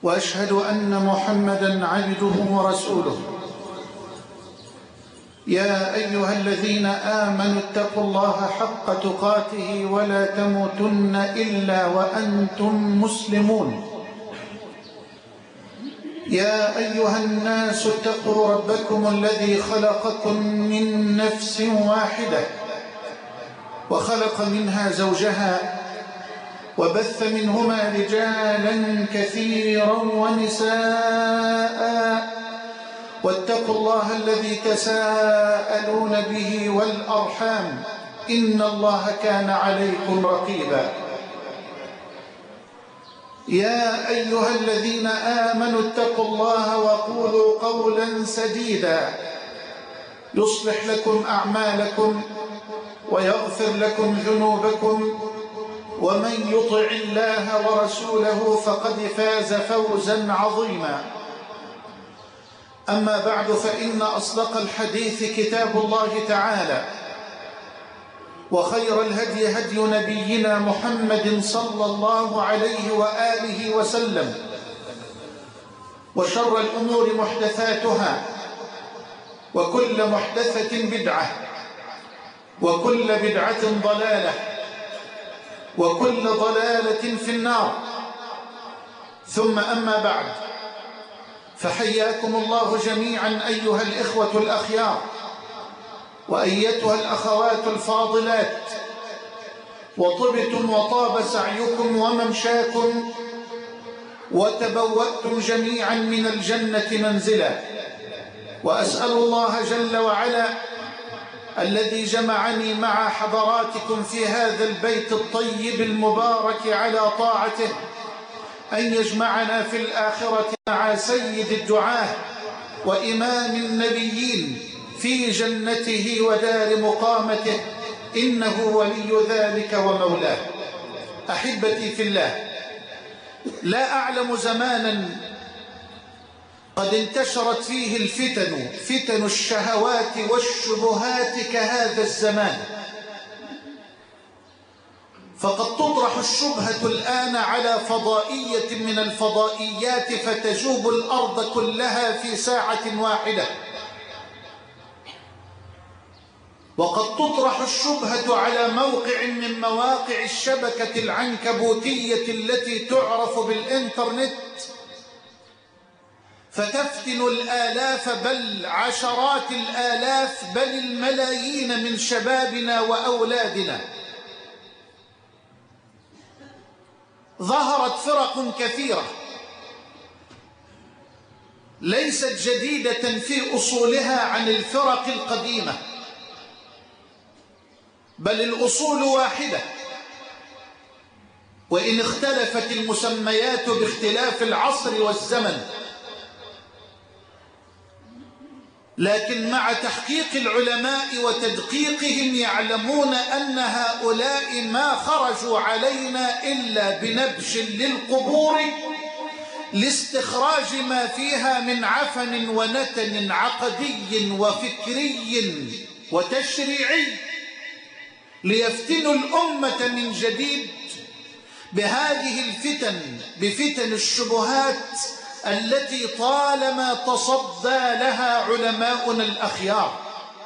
وأشهد أن محمدًا عبده ورسوله. يا أيها الذين آمنوا اتقوا الله حق تقاته ولا تموتن إلا وأنتم مسلمون. يا أيها الناس اتقوا ربكم الذي خلقكم من نفس واحدة وخلق منها زوجها وبث منهما رجالا كثيرا ونساء واتقوا الله الذي تساءلون به والأرحام إن الله كان عليكم رقيبا. يا أيها الذين آمنوا اتقوا الله وقولوا قولا سديدا يصلح لكم أعمالكم ويغفر لكم ذنوبكم ومن يطع الله ورسوله فقد فاز فوزا عظيما. أما بعد، فإن أصدق الحديث كتاب الله تعالى، وخير الهدي هدي نبينا محمد صلى الله عليه وآله وسلم، وشر الأمور محدثاتها، وكل محدثة بدعة، وكل بدعة ضلالة، وكل ضلالة في النار. ثم أما بعد، فحياكم الله جميعا أيها الإخوة الأخيار وأيتها الأخوات الفاضلات، وطبتم وطاب سعيكم وممشاكم وتبوأتم جميعا من الجنة منزلا. وأسأل الله جل وعلا الذي جمعني مع حضراتكم في هذا البيت الطيب المبارك على طاعته أن يجمعنا في الآخرة مع سيد الدعاة وإمام النبيين في جنته ودار مقامته، إنه ولي ذلك ومولاه. أحبتي في الله، لا أعلم زمانا قد انتشرت فيه الفتن، فتن الشهوات والشبهات كهذا الزمان. فقد تطرح الشبهة الآن على فضائية من الفضائيات فتجوب الأرض كلها في ساعة واحدة، وقد تطرح الشبهة على موقع من مواقع الشبكة العنكبوتية التي تعرف بالإنترنت، فتفتن الآلاف بل عشرات الآلاف بل الملايين من شبابنا وأولادنا. ظهرت فرق كثيرة ليست جديدة في أصولها عن الفرق القديمة، بل الأصول واحدة، وإن اختلفت المسميات باختلاف العصر والزمن. لكن مع تحقيق العلماء وتدقيقهم يعلمون أن هؤلاء ما خرجوا علينا إلا بنبش للقبور لاستخراج ما فيها من عفن ونتن عقدي وفكري وتشريعي، ليفتنوا الأمة من جديد بهذه الفتن، بفتن الشبهات التي طالما تصدى لها علماؤنا الأخيار.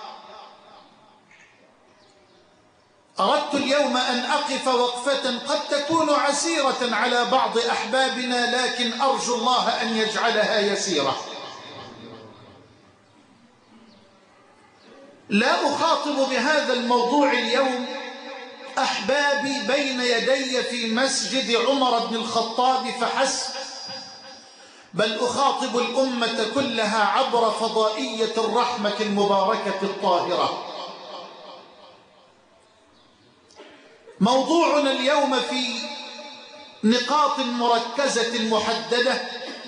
أردت اليوم أن أقف وقفة قد تكون عسيرة على بعض أحبابنا، لكن أرجو الله أن يجعلها يسيرة. لا أخاطب بهذا الموضوع اليوم أحبابي بين يدي في مسجد عمر بن الخطاب فحسب، بل أخاطب الأمة كلها عبر فضائية الرحمة المباركة الطاهرة. موضوعنا اليوم في نقاط مركزة محددة: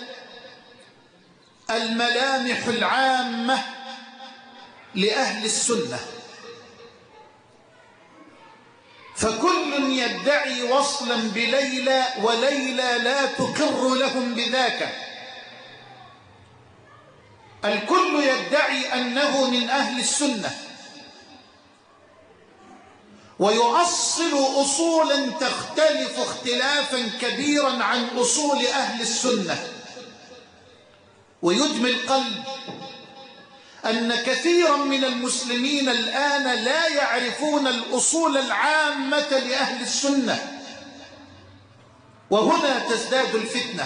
الملامح العامة لأهل السنة. فكل يدعي وصلا بليلى وليلى لا تقر لهم بذاك. الكل يدعي أنه من أهل السنة ويؤصل أصولا تختلف اختلافا كبيرا عن أصول أهل السنة، ويدمي القلب أن كثيرا من المسلمين الآن لا يعرفون الأصول العامة لأهل السنة، وهنا تزداد الفتنة.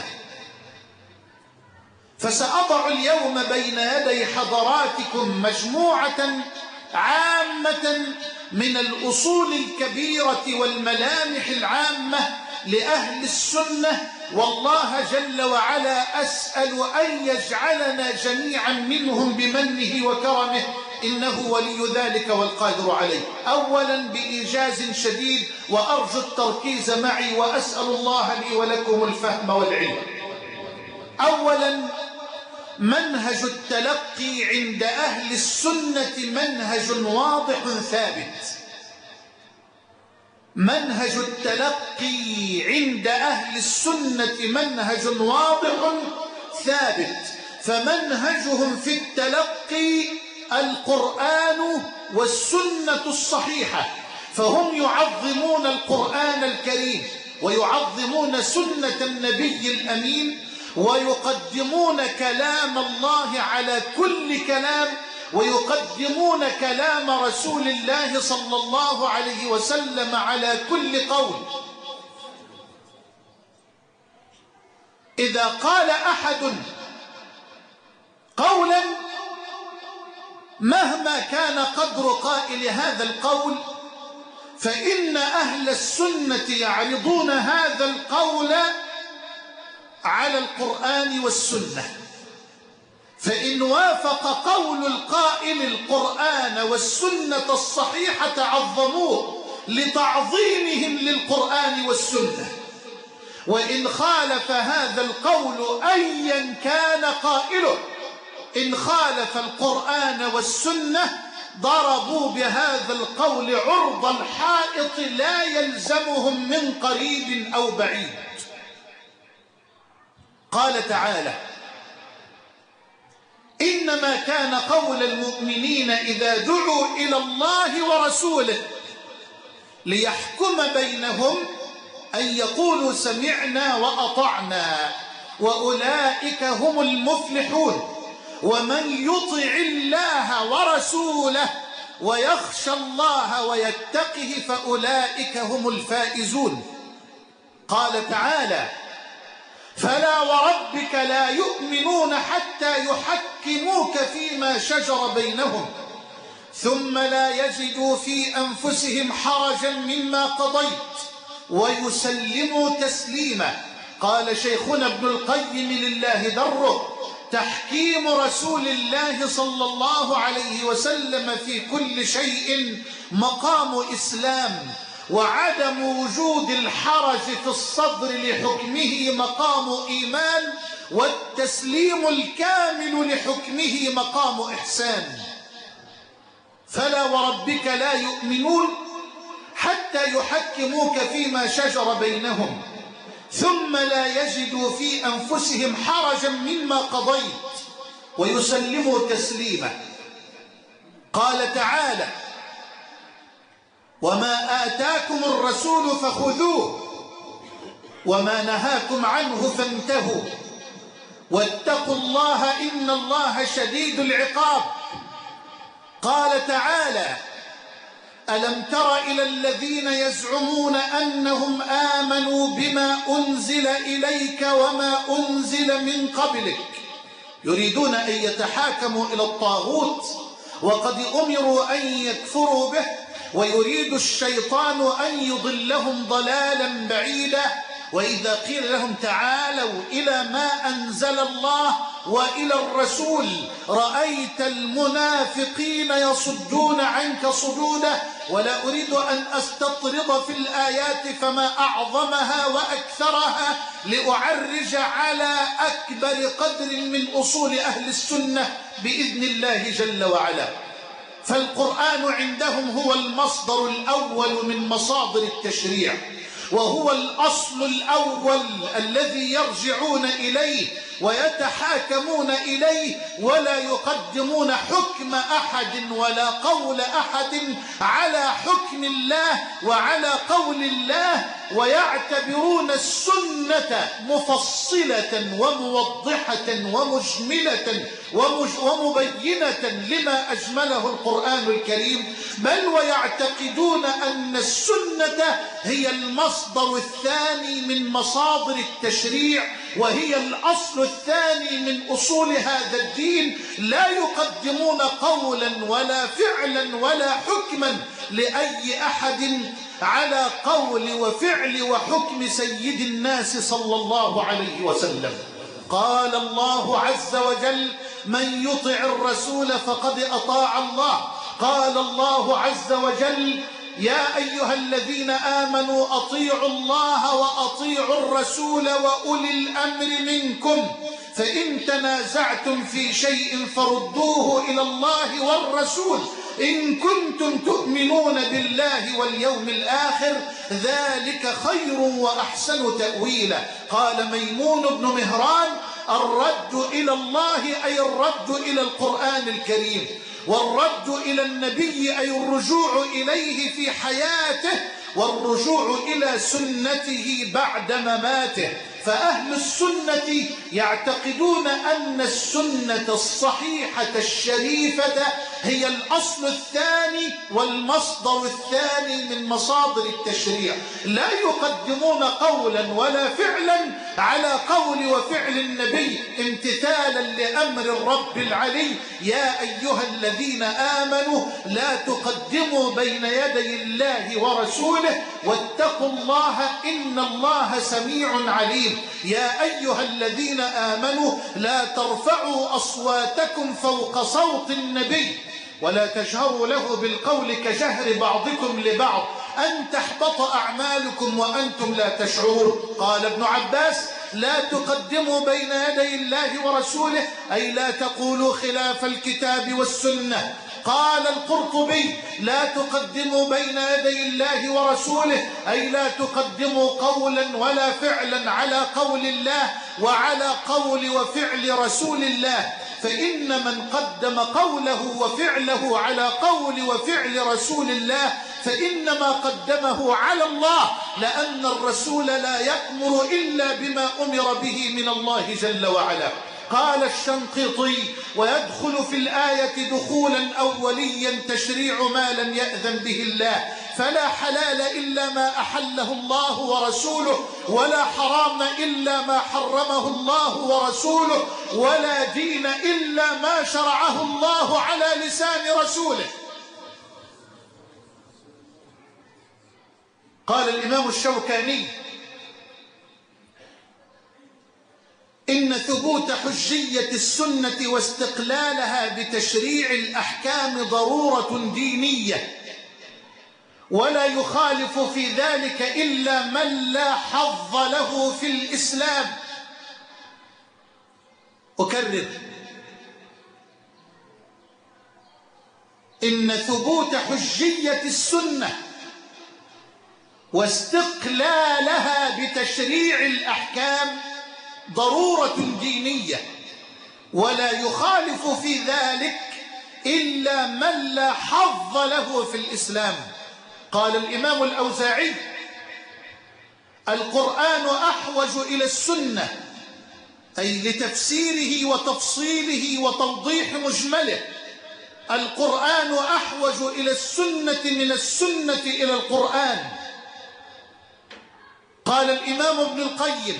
فسأضع اليوم بين يدي حضراتكم مجموعة عامة من الأصول الكبيرة والملامح العامة لأهل السنة، والله جل وعلا أسأل أن يجعلنا جميعا منهم بمنه وكرمه، إنه ولي ذلك والقادر عليه. أولا بإيجاز شديد، وأرجو التركيز معي، وأسأل الله لي ولكم الفهم والعلم. أولا، منهج التلقي عند أهل السنة منهج واضح ثابت. منهج التلقي عند أهل السنة منهج واضح ثابت، فمنهجهم في التلقي القرآن والسنة الصحيحة، فهم يعظمون القرآن الكريم ويعظمون سنة النبي الأمين، ويقدمون كلام الله على كل كلام، ويقدمون كلام رسول الله صلى الله عليه وسلم على كل قول. إذا قال أحد قولا مهما كان قدر قائل هذا القول، فإن أهل السنة يعرضون هذا القول على القرآن والسنة، فإن وافق قول القائل القرآن والسنة الصحيحة عظموه لتعظيمهم للقرآن والسنة، وإن خالف هذا القول أيا كان قائله، إن خالف القرآن والسنة ضربوا بهذا القول عرض الحائط لا يلزمهم من قريب أو بعيد. قال تعالى: إنما كان قول المؤمنين إذا دعوا إلى الله ورسوله ليحكم بينهم أن يقولوا سمعنا وأطعنا وأولئك هم المفلحون، ومن يطع الله ورسوله ويخشى الله ويتقه فأولئك هم الفائزون. قال تعالى: فلا وربك لا يؤمنون حتى يحكموك فيما شجر بينهم ثم لا يجدوا في أنفسهم حرجا مما قضيت ويسلموا تسليما. قال شيخنا ابن القيم لله دره: تحكيم رسول الله صلى الله عليه وسلم في كل شيء مقام إسلام، وعدم وجود الحرج في الصدر لحكمه مقام إيمان، والتسليم الكامل لحكمه مقام إحسان. فلا وربك لا يؤمنون حتى يحكموك فيما شجر بينهم ثم لا يجدوا في أنفسهم حرجا مما قضيت ويسلموا تسليما. قال تعالى: وما آتاكم الرسول فخذوه وما نهاكم عنه فانتهوا واتقوا الله إن الله شديد العقاب. قال تعالى: ألم تر إلى الذين يزعمون أنهم آمنوا بما أنزل إليك وما أنزل من قبلك يريدون أن يتحاكموا إلى الطاغوت وقد أمروا أن يكفروا به ويريد الشيطان أن يضلهم ضلالا بعيدا. وإذا قيل لهم تعالوا إلى ما أنزل الله وإلى الرسول رأيت المنافقين يصدون عنك صدودا. ولا أريد أن أستطرد في الآيات فما أعظمها وأكثرها لأعرج على أكبر قدر من أصول أهل السنة بإذن الله جل وعلا. فالقرآن عندهم هو المصدر الأول من مصادر التشريع، وهو الأصل الأول الذي يرجعون إليه ويتحاكمون إليه، ولا يقدمون حكم أحد ولا قول أحد على حكم الله وعلى قول الله، ويعتبرون السنة مفصلة وموضحة ومجملة ومبينة لما أجمله القرآن الكريم، بل ويعتقدون أن السنة هي المصدر الثاني من مصادر التشريع، وهي الأصل الثاني من أصول هذا الدين. لا يقدمون قولا ولا فعلا ولا حكما لأي أحد على قول وفعل وحكم سيد الناس صلى الله عليه وسلم. قال الله عز وجل: من يطع الرسول فقد أطاع الله. قال الله عز وجل: يا أيها الذين آمنوا أطيعوا الله وأطيعوا الرسول وأولي الأمر منكم، فإن تنازعتم في شيء فردوه إلى الله والرسول إن كنتم تؤمنون بالله واليوم الآخر، ذلك خير وأحسن تأويلا. قال ميمون بن مهران: الرد إلى الله أي الرد إلى القرآن الكريم، والرد إلى النبي أي الرجوع إليه في حياته، والرجوع إلى سنته بعد مماته. فأهل السنة يعتقدون أن السنة الصحيحة الشريفة هي الأصل الثاني والمصدر الثاني من مصادر التشريع. لا يقدمون قولا ولا فعلا على قول وفعل النبي امتثالا لأمر الرب العلي: يا أيها الذين آمنوا لا تقدموا بين يدي الله ورسوله واتقوا الله إن الله سميع عليم. يا أيها الذين آمنوا لا ترفعوا أصواتكم فوق صوت النبي ولا تجهروا له بالقول كجهر بعضكم لبعض أن تحبط أعمالكم وأنتم لا تشعرون. قال ابن عباس: لا تقدموا بين يدي الله ورسوله أي لا تقولوا خلاف الكتاب والسنة. قال القرطبي: لا تقدموا بين يدي الله ورسوله أي لا تقدموا قولا ولا فعلا على قول الله وعلى قول وفعل رسول الله، فإن من قدم قوله وفعله على قول وفعل رسول الله فإنما قدمه على الله، لأن الرسول لا يأمر إلا بما أمر به من الله جل وعلا. قال الشنقيطي: ويدخل في الآية دخولا أوليا تشريع ما لم يأذن به الله، فلا حلال إلا ما أحله الله ورسوله، ولا حرام إلا ما حرمه الله ورسوله، ولا دين إلا ما شرعه الله على لسان رسوله. قال الإمام الشوكاني: إن ثبوت حجية السنة واستقلالها بتشريع الأحكام ضرورة دينية، ولا يخالف في ذلك إلا من لا حظ له في الإسلام. أكرر: إن ثبوت حجية السنة واستقلالها بتشريع الأحكام ضرورة دينية، ولا يخالف في ذلك إلا من لا حظ له في الإسلام. قال الإمام الأوزاعي: القرآن أحوج إلى السنة، أي لتفسيره وتفصيله وتوضيح مجمله. القرآن أحوج إلى السنة من السنة إلى القرآن. قال الإمام ابن القيم: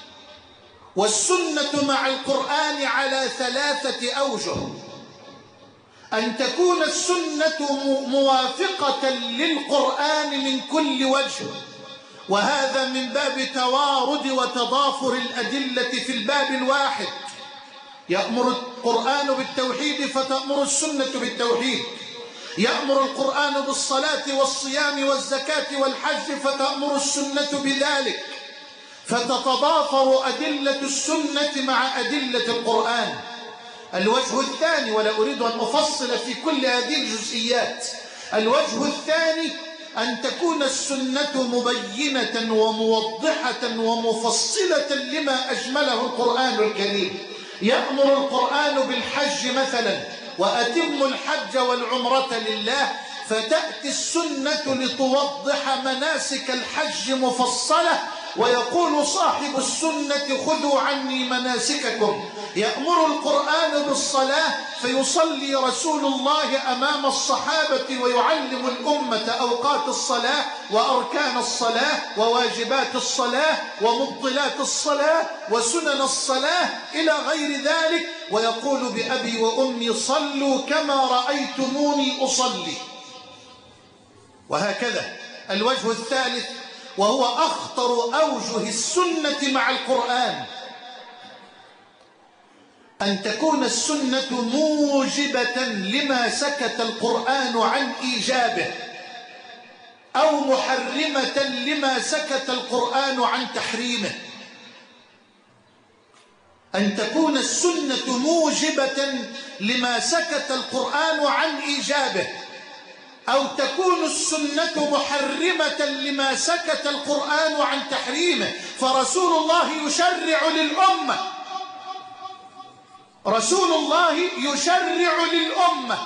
والسنة مع القرآن على 3 أوجه: أن تكون السنة موافقة للقرآن من كل وجه، وهذا من باب توارد وتضافر الأدلة في الباب الواحد. يأمر القرآن بالتوحيد فتأمر السنة بالتوحيد، يأمر القرآن بالصلاة والصيام والزكاة والحج فتأمر السنة بذلك، فتتضافر أدلة السنة مع أدلة القرآن. الوجه الثاني، ولا أريد أن أفصل في كل هذه الجزئيات، الوجه الثاني أن تكون السنة مبينة وموضحة ومفصلة لما أجمله القرآن الكريم. يأمر القرآن بالحج مثلا: وأتموا الحج والعمرة لله، فتأتي السنة لتوضح مناسك الحج مفصلة، ويقول صاحب السنة خذوا عني مناسككم. يأمر القرآن بالصلاة فيصلي رسول الله أمام الصحابة ويعلم الأمة أوقات الصلاة وأركان الصلاة وواجبات الصلاة ومبطلات الصلاة وسنن الصلاة إلى غير ذلك، ويقول بأبي وأمي صلوا كما رأيتموني أصلي. وهكذا الوجه الثالث وهو أخطر أوجه السنة مع القرآن، أن تكون السنة موجبة لما سكت القرآن عن إيجابه، أو محرمة لما سكت القرآن عن تحريمه. أن تكون السنة موجبة لما سكت القرآن عن إيجابه، أو تكون السنة محرمة لما سكت القرآن عن تحريمه. فرسول الله يشرع للأمة، رسول الله يشرع للأمة.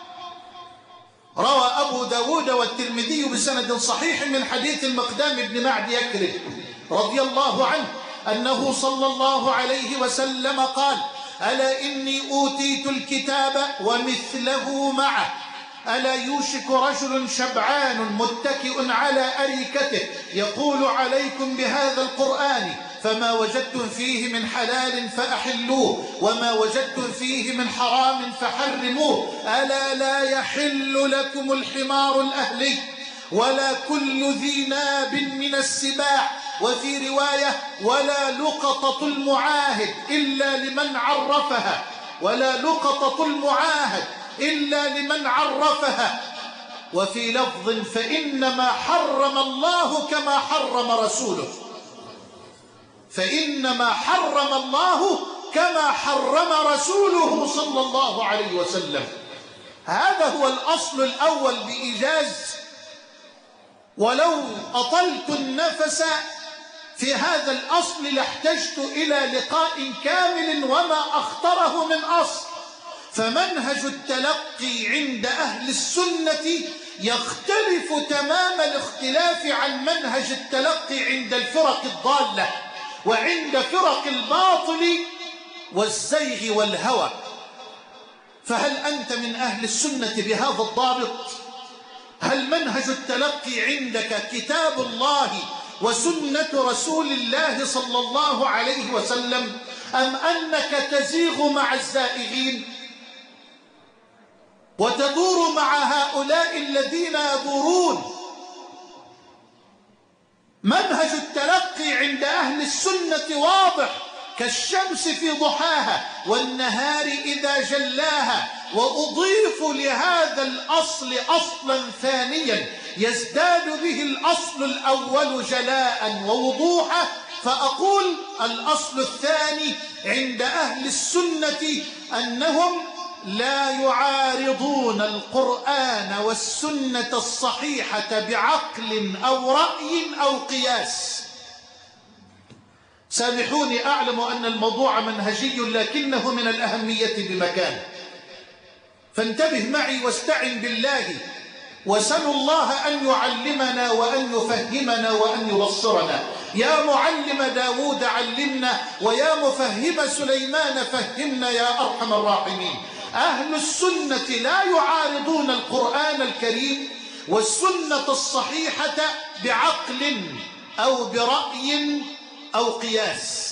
روى أبو داود والترمذي بسند صحيح من حديث المقدام بن معد يكرب رضي الله عنه أنه صلى الله عليه وسلم قال: ألا إني أوتيت الكتاب ومثله معه، ألا يوشك رجل شبعان متكئ على أريكته يقول عليكم بهذا القرآن فما وجدتم فيه من حلال فأحلوه وما وجدتم فيه من حرام فحرموه. ألا لا يحل لكم الحمار الأهلي ولا كل ذي ناب من السباع، وفي رواية ولا لقطة المعاهد إلا لمن عرفها، ولا لقطة المعاهد إلا لمن عرفها. وفي لفظ فإنما حرم الله كما حرم رسوله، فإنما حرم الله كما حرم رسوله صلى الله عليه وسلم. هذا هو الأصل الأول بإيجاز. ولو أطلت النفس في هذا الأصل لاحتجت إلى لقاء كامل وما أخطره من أصل. فمنهج التلقي عند أهل السنة يختلف تمام الاختلاف عن منهج التلقي عند الفرق الضالة وعند فرق الباطل والزيغ والهوى. فهل أنت من أهل السنة بهذا الضابط؟ هل منهج التلقي عندك كتاب الله وسنة رسول الله صلى الله عليه وسلم، أم أنك تزيغ مع الزائغين وتدور مع هؤلاء الذين يدورون؟ منهج التلقي عند أهل السنة واضح كالشمس في ضحاها والنهار إذا جلاها. وأضيف لهذا الأصل أصلا ثانيا يزداد به الأصل الأول جلاء ووضوحا، فأقول الأصل الثاني عند أهل السنة أنهم لا يعارضون القرآن والسنة الصحيحة بعقل أو رأي أو قياس. سامحوني، أعلم أن الموضوع منهجي لكنه من الأهمية بمكان، فانتبه معي واستعن بالله وسلوا الله أن يعلمنا وأن يفهمنا وأن يبصرنا. يا معلم داود علمنا، ويا مفهم سليمان فهمنا يا أرحم الراحمين. أهل السنة لا يعارضون القرآن الكريم والسنة الصحيحة بعقل أو برأي أو قياس،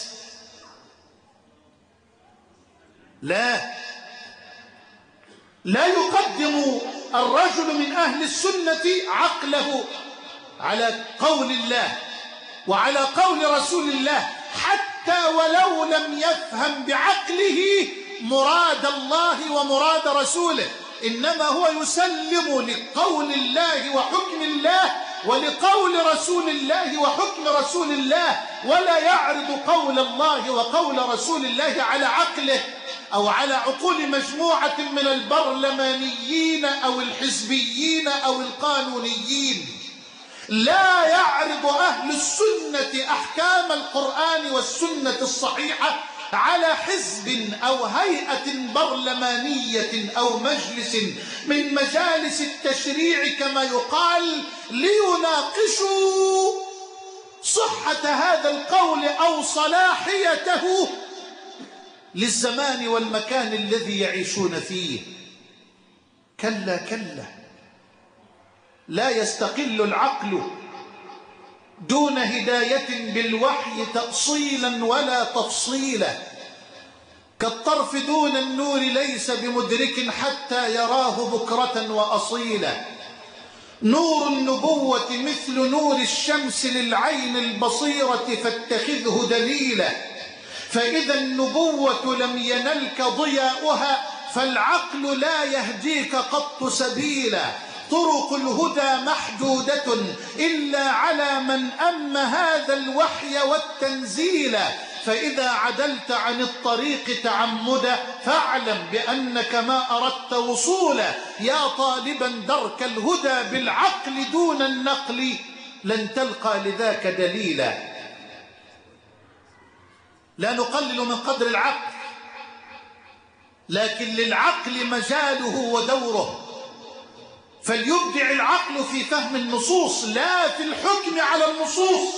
لا يقدم الرجل من أهل السنة عقله على قول الله وعلى قول رسول الله حتى ولو لم يفهم بعقله مراد الله ومراد رسوله، إنما هو يسلم لقول الله وحكم الله ولقول رسول الله وحكم رسول الله، ولا يعرض قول الله وقول رسول الله على عقله أو على عقول مجموعة من البرلمانيين أو الحزبيين أو القانونيين. لا يعرض أهل السنة أحكام القرآن والسنة الصحيحة على حزب أو هيئة برلمانية أو مجلس من مجالس التشريع كما يقال ليناقشوا صحة هذا القول أو صلاحيته للزمان والمكان الذي يعيشون فيه. كلا كلا، لا يستقل العقل دون هداية بالوحي تأصيلا ولا تفصيلا، كالطرف دون النور ليس بمدرك حتى يراه بكرة وأصيلا. نور النبوة مثل نور الشمس للعين البصيرة فاتخذه دليلا، فإذا النبوة لم ينلك ضياؤها فالعقل لا يهديك قط سبيلا. طرق الهدى محدودة إلا على من أم هذا الوحي والتنزيل، فإذا عدلت عن الطريق تعمدا فاعلم بأنك ما أردت وصولا. يا طالبا درك الهدى بالعقل دون النقل لن تلقى لذاك دليلا. لا نقلل من قدر العقل، لكن للعقل مجاله ودوره، فليبدع العقل في فهم النصوص لا في الحكم على النصوص،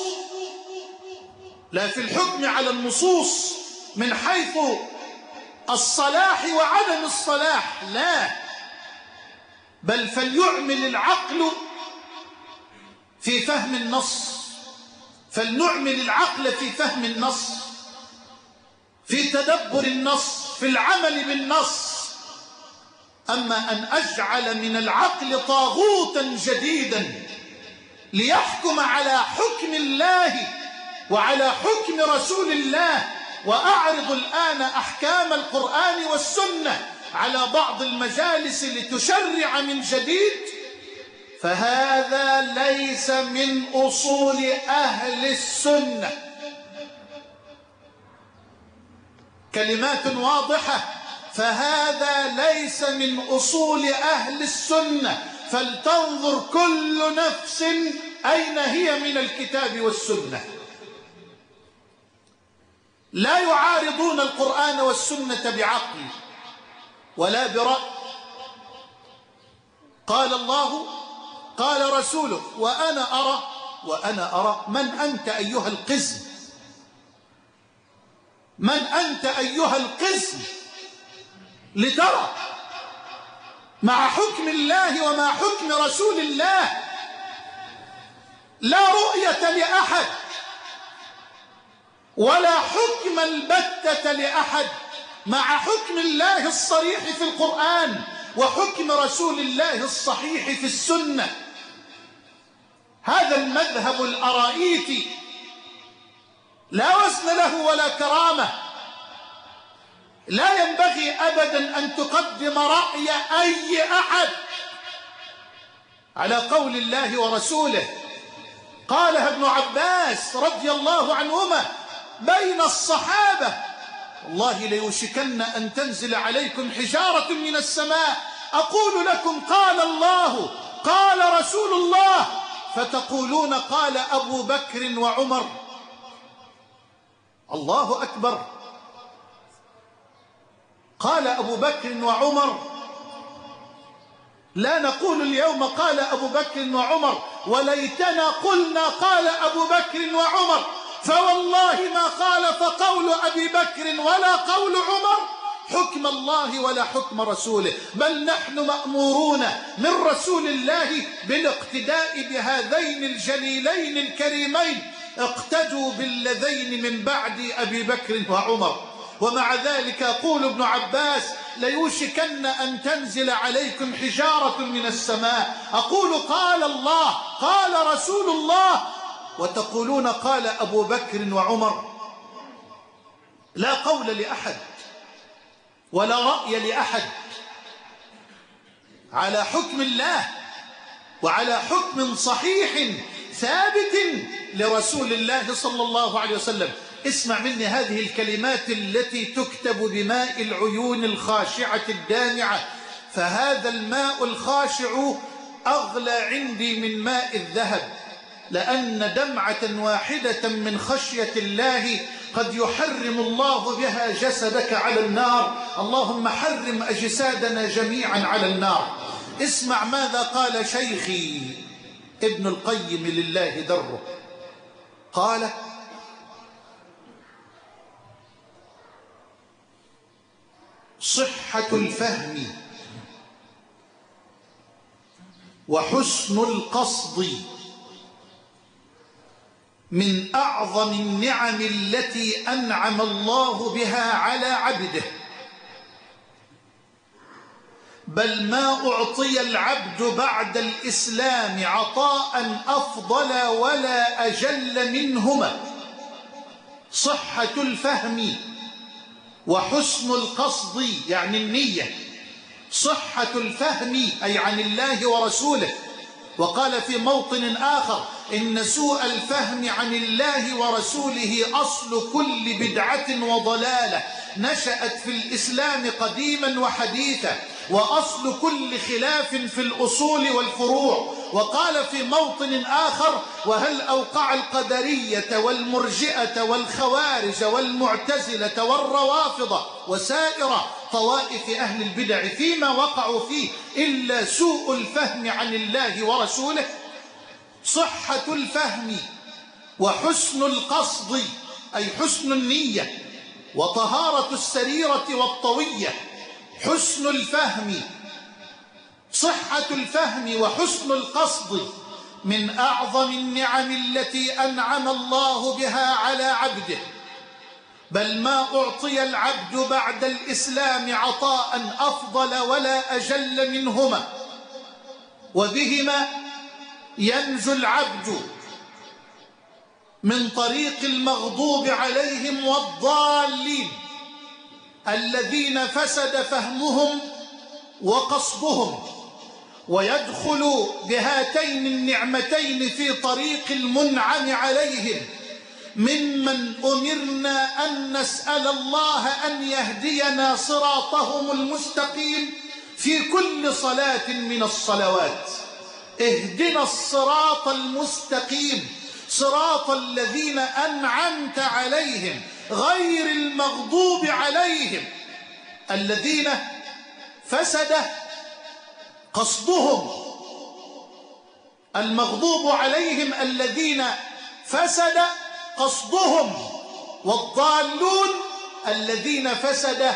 لا في الحكم على النصوص من حيث الصلاح وعدم الصلاح، لا، بل فليعمل العقل في فهم النص، فلنعمل العقل في فهم النص، في تدبر النص، في العمل بالنص. أما أن أجعل من العقل طاغوتا جديدا ليحكم على حكم الله وعلى حكم رسول الله، وأعرض الآن أحكام القرآن والسنة على بعض المجالس لتشرع من جديد، فهذا ليس من أصول أهل السنة. كلمات واضحة، فهذا ليس من أصول أهل السنة. فلتنظر كل نفس أين هي من الكتاب والسنة. لا يعارضون القرآن والسنة بعقل ولا برأي. قال الله قال رسوله وأنا أرى. من أنت أيها القزم؟ من أنت أيها القزم لترى مع حكم الله ومع حكم رسول الله لا رؤية لأحد ولا حكم البتة لأحد مع حكم الله الصريح في القرآن وحكم رسول الله الصحيح في السنة؟ هذا المذهب الأرائيتي لا وزن له ولا كرامة. لا ينبغي أبدا أن تقدم رأي أي أحد على قول الله ورسوله. قالها ابن عباس رضي الله عنهما بين الصحابة: والله ليوشكن أن تنزل عليكم حجارة من السماء أقول لكم قال الله قال رسول الله فتقولون قال أبو بكر وعمر. الله أكبر. قال أبو بكر وعمر، لا نقول اليوم قال أبو بكر وعمر، وليتنا قلنا قال أبو بكر وعمر، فوالله ما خالف قول أبي بكر ولا قول عمر حكم الله ولا حكم رسوله، بل نحن مأمورون من رسول الله بالاقتداء بهذين الجليلين الكريمين: اقتدوا بالذين من بعد أبي بكر وعمر. ومع ذلك يقول ابن عباس: ليوشكن أن تنزل عليكم حجارة من السماء أقول قال الله قال رسول الله وتقولون قال أبو بكر وعمر. لا قول لأحد ولا رأي لأحد على حكم الله وعلى حكم صحيح ثابت لرسول الله صلى الله عليه وسلم. اسمع مني هذه الكلمات التي تكتب بماء العيون الخاشعة الدامعة، فهذا الماء الخاشع أغلى عندي من ماء الذهب، لأن دمعة واحدة من خشية الله قد يحرم الله بها جسدك على النار. اللهم حرم أجسادنا جميعا على النار. اسمع ماذا قال شيخي ابن القيم لله دره. قال: صحة الفهم وحسن القصد من أعظم النعم التي أنعم الله بها على عبده، بل ما أعطي العبد بعد الإسلام عطاء أفضل ولا أجل منهما. صحة الفهم وحسن القصد يعني النية. صحة الفهم أي عن الله ورسوله. وقال في موطن آخر: إن سوء الفهم عن الله ورسوله أصل كل بدعة وضلالة نشأت في الإسلام قديما وحديثا، وأصل كل خلاف في الأصول والفروع. وقال في موطن آخر: وهل أوقع القدرية والمرجئة والخوارج والمعتزلة والروافض وسائر طوائف أهل البدع فيما وقعوا فيه إلا سوء الفهم عن الله ورسوله. صحة الفهم وحسن القصد أي حسن النية وطهارة السريرة والطوية. حسن الفهم، صحة الفهم وحسن القصد من أعظم النعم التي أنعم الله بها على عبده، بل ما أعطي العبد بعد الإسلام عطاء أفضل ولا أجل منهما، وبهما ينجو العبد من طريق المغضوب عليهم والضالين الذين فسد فهمهم وقصدهم، ويدخل بهاتين النعمتين في طريق المنعم عليهم ممن أمرنا أن نسأل الله أن يهدينا صراطهم المستقيم في كل صلاة من الصلوات. اهدنا الصراط المستقيم، صراط الذين أنعمت عليهم غير المغضوب عليهم، الذين فسد قصدهم. المغضوب عليهم الذين فسد قصدهم، والضالون الذين فسد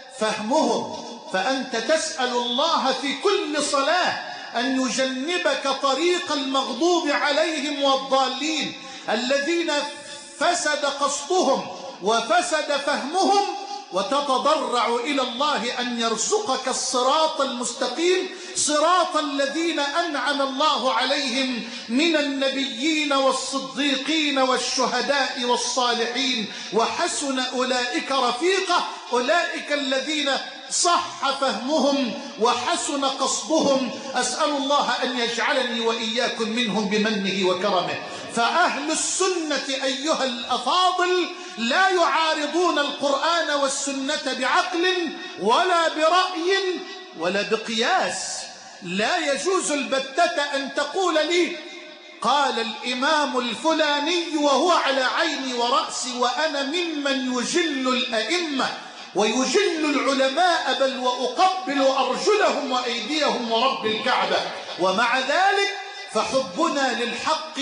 فهمهم. فأنت تسأل الله في كل صلاة أن يجنبك طريق المغضوب عليهم والضالين الذين فسد قصدهم وفسد فهمهم، وتتضرع إلى الله أن يرزقك الصراط المستقيم، صراط الذين أنعم الله عليهم من النبيين والصديقين والشهداء والصالحين، وحسن أولئك رفيقا. أولئك الذين صح فهمهم وحسن قصدهم. أسأل الله أن يجعلني وإياكم منهم بمنه وكرمه. فأهل السنة أيها الأفاضل لا يعارضون القرآن والسنة بعقل ولا برأي ولا بقياس. لا يجوز البتة أن تقول لي قال الإمام الفلاني وهو على عيني ورأسي وأنا ممن يجل الأئمة ويجل العلماء، بل وأقبل أرجلهم وأيديهم ورب الكعبة، ومع ذلك فحبنا للحق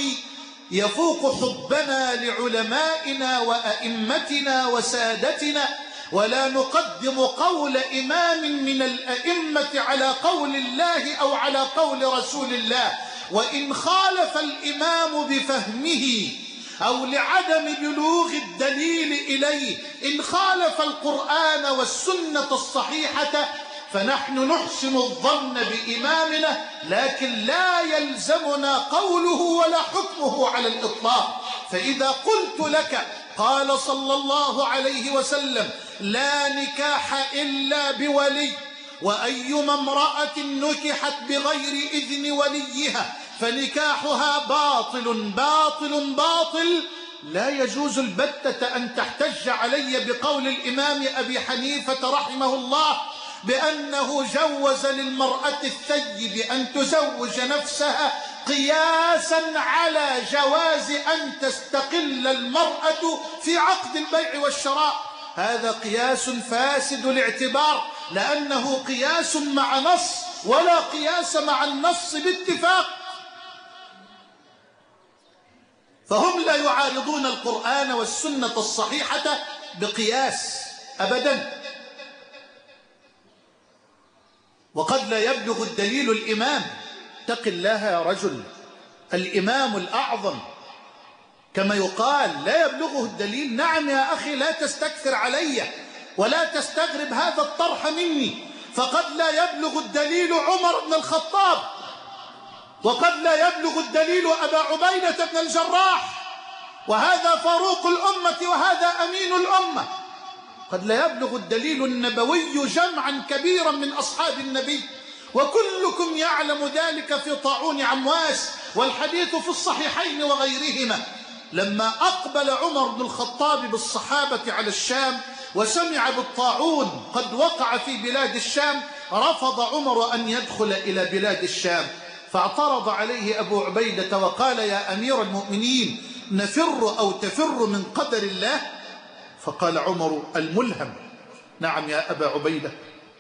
يفوق حبنا لعلمائنا وأئمتنا وسادتنا، ولا نقدم قول إمام من الأئمة على قول الله أو على قول رسول الله. وإن خالف الإمام بفهمه أو لعدم بلوغ الدليل إليه، إن خالف القرآن والسنة الصحيحة فنحن نحسن الظن بإمامنا، لكن لا يلزمنا قوله ولا حكمه على الإطلاق. فإذا قلت لك قال صلى الله عليه وسلم لا نكاح إلا بولي، وأيما امرأة نكحت بغير إذن وليها فنكاحها باطل باطل باطل، لا يجوز البتة أن تحتج علي بقول الإمام أبي حنيفة رحمه الله بأنه جوز للمرأة الثيب أن تزوج نفسها قياسا على جواز أن تستقل المرأة في عقد البيع والشراء. هذا قياس فاسد الاعتبار، لأنه قياس مع نص ولا قياس مع النص باتفاق. فهم لا يعارضون القرآن والسنة الصحيحة بقياس أبدا. وقد لا يبلغ الدليل الإمام، اتق الله يا رجل، الإمام الأعظم كما يقال لا يبلغه الدليل. نعم يا أخي، لا تستكثر علي ولا تستغرب هذا الطرح مني، فقد لا يبلغ الدليل عمر بن الخطاب، وقد لا يبلغ الدليل أبا عبيدة بن الجراح، وهذا فاروق الأمة وهذا أمين الأمة. قد لا يبلغ الدليل النبوي جمعا كبيرا من أصحاب النبي، وكلكم يعلم ذلك في طاعون عمواس، والحديث في الصحيحين وغيرهما. لما أقبل عمر بن الخطاب بالصحابة على الشام وسمع بالطاعون قد وقع في بلاد الشام، رفض عمر أن يدخل إلى بلاد الشام، فاعترض عليه أبو عبيدة وقال: يا أمير المؤمنين، نفر أو تفر من قدر الله؟ فقال عمر الملهم: نعم يا أبا عبيدة،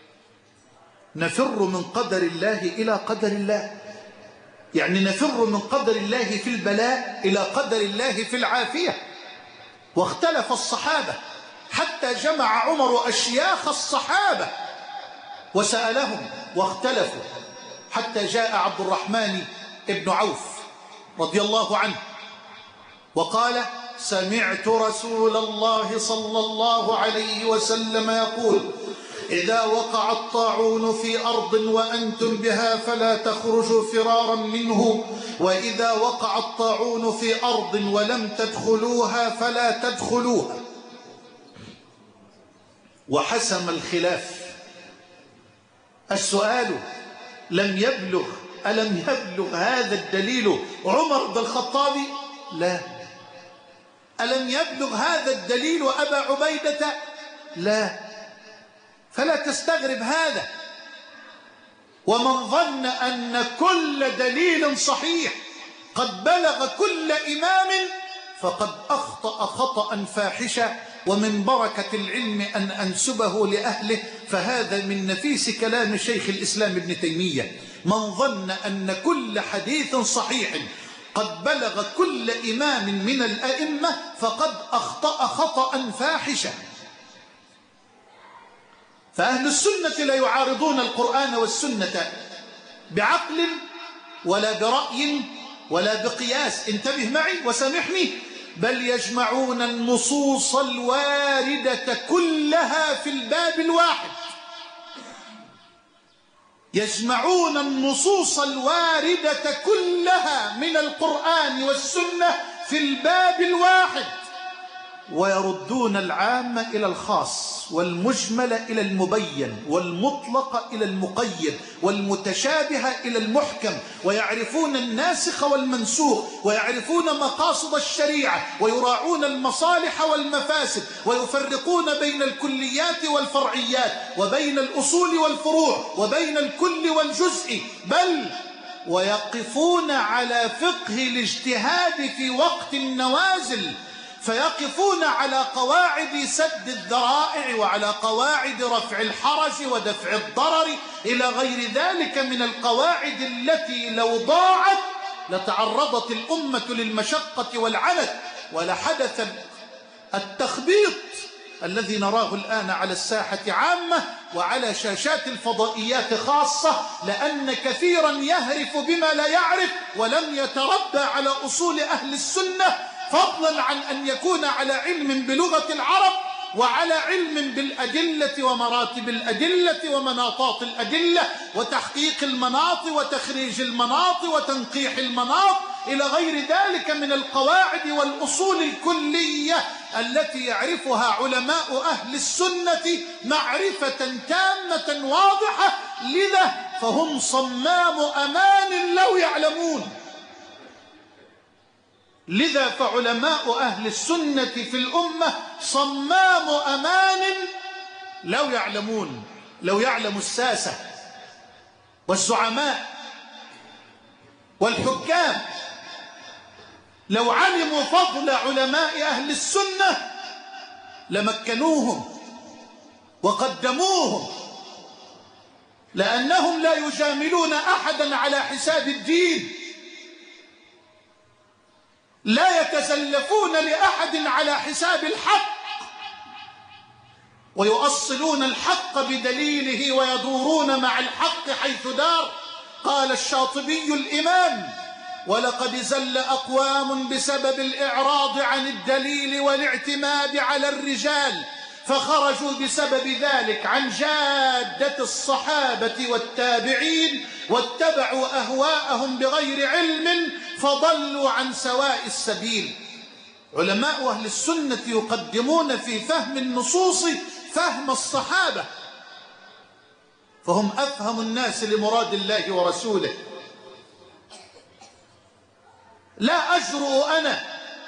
نفر من قدر الله إلى قدر الله، يعني نفر من قدر الله في البلاء إلى قدر الله في العافية. واختلف الصحابة حتى جمع عمر أشياخ الصحابة وسألهم واختلفوا، حتى جاء عبد الرحمن بن عوف رضي الله عنه وقال: سمعت رسول الله صلى الله عليه وسلم يقول: إذا وقع الطاعون في أرض وأنتم بها فلا تخرجوا فرارا منه، وإذا وقع الطاعون في أرض ولم تدخلوها فلا تدخلوها. وحسم الخلاف. السؤال: ألم يبلغ هذا الدليل عمر بن الخطاب؟ لا. ألم يبلغ هذا الدليل أبا عبيدة؟ لا. فلا تستغرب هذا. ومن ظن أن كل دليل صحيح قد بلغ كل إمام فقد أخطأ خطأ فاحشا، ومن بركة العلم أن أنسبه لأهله، فهذا من نفيس كلام شيخ الإسلام ابن تيمية: من ظن أن كل حديث صحيح قد بلغ كل إمام من الأئمة فقد أخطأ خطأ فاحشا. فأهل السنة لا يعارضون القرآن والسنة بعقل ولا برأي ولا بقياس، انتبه معي وسامحني، بل يجمعون النصوص الواردة كلها في الباب الواحد. يجمعون النصوص الواردة كلها من القرآن والسنة في الباب الواحد، ويردون العام إلى الخاص، والمجمل إلى المبين، والمطلق إلى المقيد، والمتشابه إلى المحكم، ويعرفون الناسخ والمنسوخ، ويعرفون مقاصد الشريعة، ويراعون المصالح والمفاسد، ويفرقون بين الكليات والفرعيات، وبين الأصول والفروع، وبين الكل والجزء، بل ويقفون على فقه الاجتهاد في وقت النوازل، فيقفون على قواعد سد الذرائع، وعلى قواعد رفع الحرج ودفع الضرر، إلى غير ذلك من القواعد التي لو ضاعت لتعرضت الأمة للمشقة والعنت، ولحدث التخبيط الذي نراه الآن على الساحة عامة وعلى شاشات الفضائيات خاصة، لأن كثيرا يهرف بما لا يعرف ولم يتربى على أصول أهل السنة، فضلا عن أن يكون على علم بلغة العرب وعلى علم بالأدلة ومراتب الأدلة ومناطات الأدلة وتحقيق المناط وتخريج المناط وتنقيح المناط، إلى غير ذلك من القواعد والأصول الكلية التي يعرفها علماء أهل السنة معرفة تامة واضحة. لذا فهم صمام أمان لو يعلمون. لذا فعلماء أهل السنة في الأمة صمام أمان لو يعلمون. لو يعلم الساسة والزعماء والحكام لو علموا فضل علماء أهل السنة لمكنوهم وقدموهم، لأنهم لا يجاملون أحدا على حساب الدين، لا يتزلفون لأحد على حساب الحق، ويؤصلون الحق بدليله ويدورون مع الحق حيث دار. قال الشاطبي الإمام: ولقد زل أقوام بسبب الإعراض عن الدليل والاعتماد على الرجال، فخرجوا بسبب ذلك عن جادة الصحابة والتابعين واتبعوا أهواءهم بغير علم فضلوا عن سواء السبيل. علماء أهل السنة يقدمون في فهم النصوص فهم الصحابة، فهم أفهم الناس لمراد الله ورسوله. لا أجرؤ أنا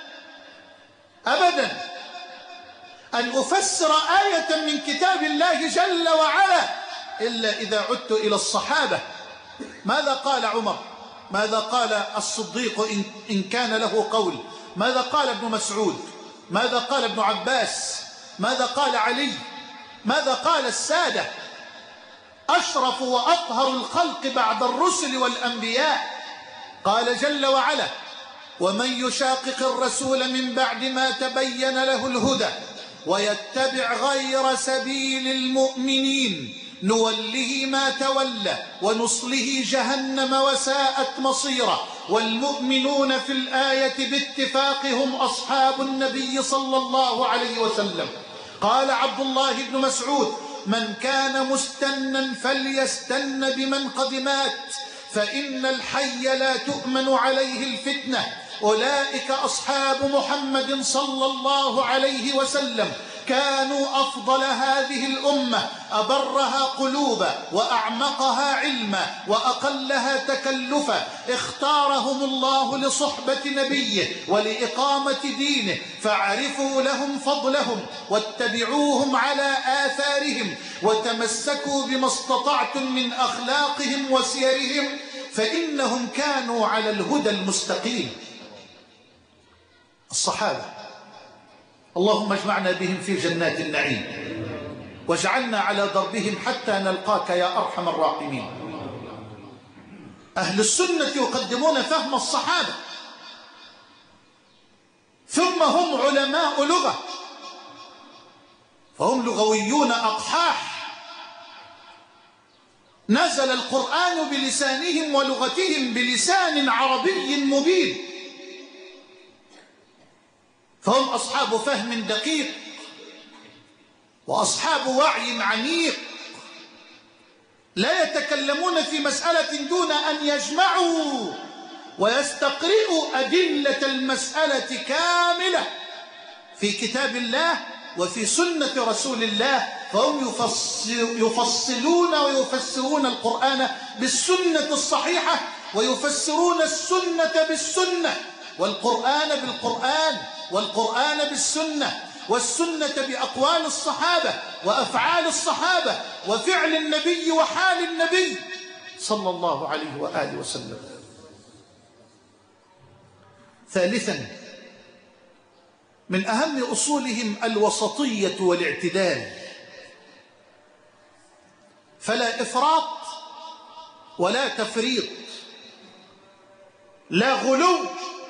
أبدا أن أفسر آية من كتاب الله جل وعلا إلا إذا عدت إلى الصحابة. ماذا قال عمر؟ ماذا قال الصديق إن كان له قول؟ ماذا قال ابن مسعود؟ ماذا قال ابن عباس؟ ماذا قال علي؟ ماذا قال السادة؟ أشرف وأطهر الخلق بعد الرسل والأنبياء. قال جل وعلا: ومن يشاقق الرسول من بعد ما تبين له الهدى ويتبع غير سبيل المؤمنين نوله ما تولى ونصله جهنم وساءت مصيرا. والمؤمنون في الآية باتفاق هم أصحاب النبي صلى الله عليه وسلم. قال عبد الله بن مسعود: من كان مستنا فليستن بمن قد مات، فإن الحي لا تؤمن عليه الفتنة. أولئك أصحاب محمد صلى الله عليه وسلم، كانوا أفضل هذه الأمة، أبرها قلوبا وأعمقها علما وأقلها تكلفا. اختارهم الله لصحبة نبيه ولإقامة دينه، فاعرفوا لهم فضلهم واتبعوهم على آثارهم وتمسكوا بما استطعتم من أخلاقهم وسيرهم، فإنهم كانوا على الهدى المستقيم. الصحابة اللهم اجمعنا بهم في جنات النعيم، واجعلنا على دربهم حتى نلقاك يا أرحم الراحمين. أهل السنة يقدمون فهم الصحابة، ثم هم علماء لغة، فهم لغويون أقحاح، نزل القرآن بلسانهم ولغتهم بلسان عربي مبين، فهم أصحاب فهم دقيق وأصحاب وعي عميق، لا يتكلمون في مسألة دون أن يجمعوا ويستقرئوا أدلة المسألة كاملة في كتاب الله وفي سنة رسول الله، فهم يفصلون ويفسرون القرآن بالسنة الصحيحة، ويفسرون السنة بالسنة، والقرآن بالقرآن، والقرآن بالسنة، والسنة بأقوال الصحابة وأفعال الصحابة وفعل النبي وحال النبي صلى الله عليه وآله وسلم. ثالثا، من أهم أصولهم الوسطية والاعتدال، فلا إفراط ولا تفريط، لا غلو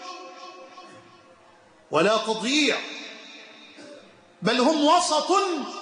ولا تضييع، بل هم وسط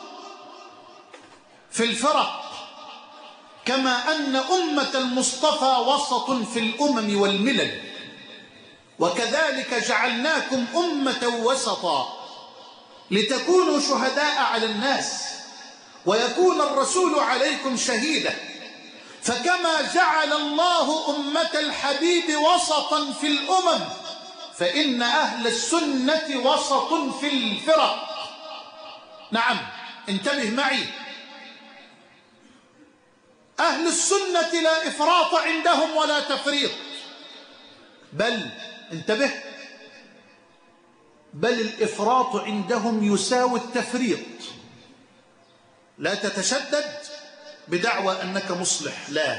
في الفرق، كما أن أمة المصطفى وسط في الأمم والملل، وكذلك جعلناكم أمة وسطا لتكونوا شهداء على الناس ويكون الرسول عليكم شهيدا. فكما جعل الله أمة الحبيب وسطا في الأمم، فإن أهل السنة وسط في الفرق. نعم، انتبه معي، أهل السنة لا إفراط عندهم ولا تفريط، بل انتبه، بل الإفراط عندهم يساوي التفريط. لا تتشدد بدعوى أنك مصلح،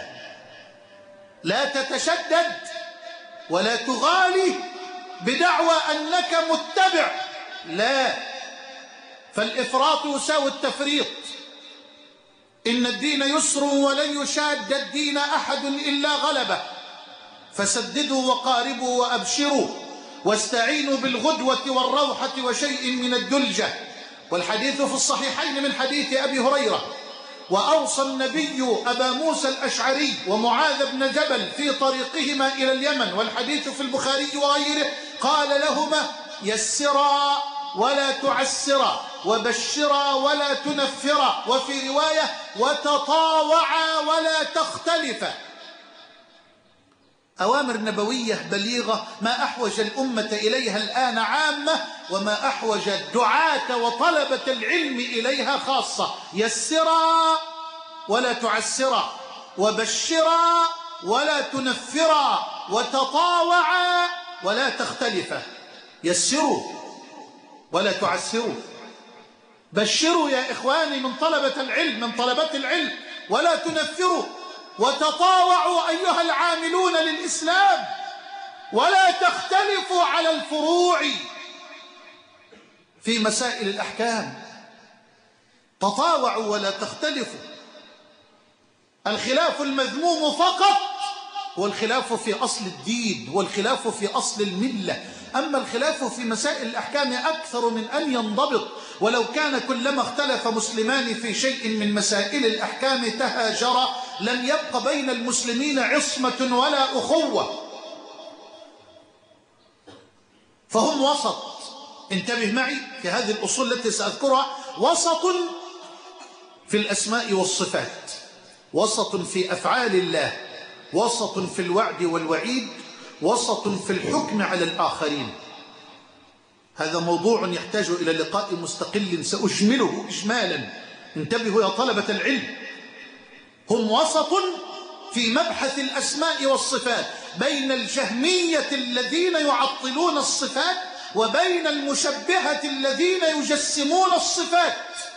لا تتشدد ولا تغالي بدعوى أنك متبع، لا، فالإفراط يساوي التفريط. إن الدين يسر ولن يشاد الدين أحد إلا غلبه، فسددوا وقاربوا وأبشروا واستعينوا بالغدوة والروحة وشيء من الدلجة. والحديث في الصحيحين من حديث أبي هريرة: وأوصى النبي أبا موسى الأشعري ومعاذ بن جبل في طريقهما إلى اليمن، والحديث في البخاري وغيره، قال لهما: يسرا ولا تعسرا، وبشرا ولا تنفرا، وفي رواية: وتطاوعا ولا تختلفا. أوامر نبوية بليغة ما أحوج الأمة إليها الآن عامة، وما أحوج الدعاة وطلبة العلم إليها خاصة. يسرا ولا تعسرا، وبشرا ولا تنفرا، وتطاوعا ولا تختلفا. يسروا ولا تعسروا، بشروا يا إخواني من طلبة العلم، من طلبة العلم، ولا تنفروا، وتطاوعوا أيها العاملون للإسلام، ولا تختلفوا على الفروع في مسائل الأحكام. تطاوعوا ولا تختلفوا. الخلاف المذموم فقط هو الخلاف في أصل الدين والخلاف في أصل الملة. أما الخلاف في مسائل الأحكام أكثر من أن ينضبط، ولو كان كلما اختلف مسلمان في شيء من مسائل الأحكام تهاجرا لم يبق بين المسلمين عصمة ولا أخوة. فهم وسط. انتبه معي في هذه الأصول التي سأذكرها: وسط في الأسماء والصفات، وسط في أفعال الله، وسط في الوعد والوعيد، وسط في الحكم على الآخرين. هذا موضوع يحتاج إلى لقاء مستقل سأجمله إجمالا. انتبهوا يا طلبة العلم. هم وسط في مبحث الأسماء والصفات بين الجهمية الذين يعطلون الصفات وبين المشبهة الذين يجسمون الصفات،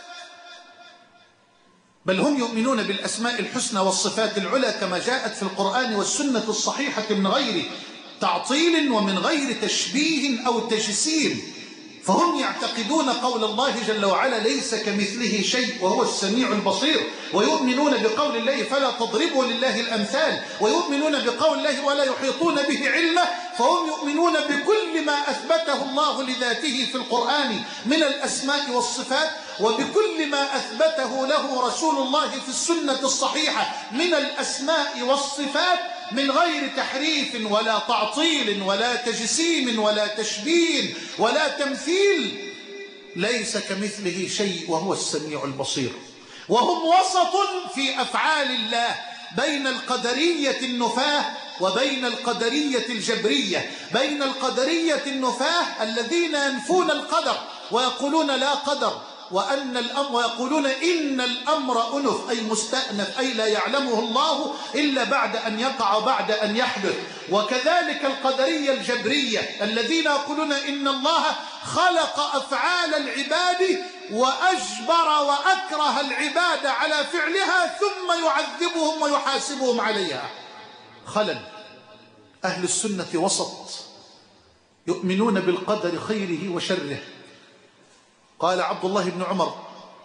بل هم يؤمنون بالأسماء الحسنى والصفات العلى كما جاءت في القرآن والسنة الصحيحة من غير تعطيل ومن غير تشبيه أو تجسيم. فهم يعتقدون قول الله جل وعلا: ليس كمثله شيء وهو السميع البصير، ويؤمنون بقول الله: فلا تضربوا لله الأمثال، ويؤمنون بقول الله: ولا يحيطون به علما. فهم يؤمنون بكل ما أثبته الله لذاته في القرآن من الأسماء والصفات، وبكل ما أثبته له رسول الله في السنة الصحيحة من الأسماء والصفات، من غير تحريف ولا تعطيل ولا تجسيم ولا تشبيه ولا تمثيل. ليس كمثله شيء وهو السميع البصير. وهم وسط في أفعال الله بين القدرية النفاة وبين القدرية الجبرية. بين القدرية النفاة الذين ينفون القدر ويقولون لا قدر، ويقولون إن الأمر أنف، أي مستأنف، أي لا يعلمه الله إلا بعد أن يقع، بعد أن يحدث. وكذلك القدرية الجبرية الذين يقولون إن الله خلق أفعال العباد وأجبر وأكره العباد على فعلها ثم يعذبهم ويحاسبهم عليها. خلل. أهل السنة وسط، يؤمنون بالقدر خيره وشره. قال عبد الله بن عمر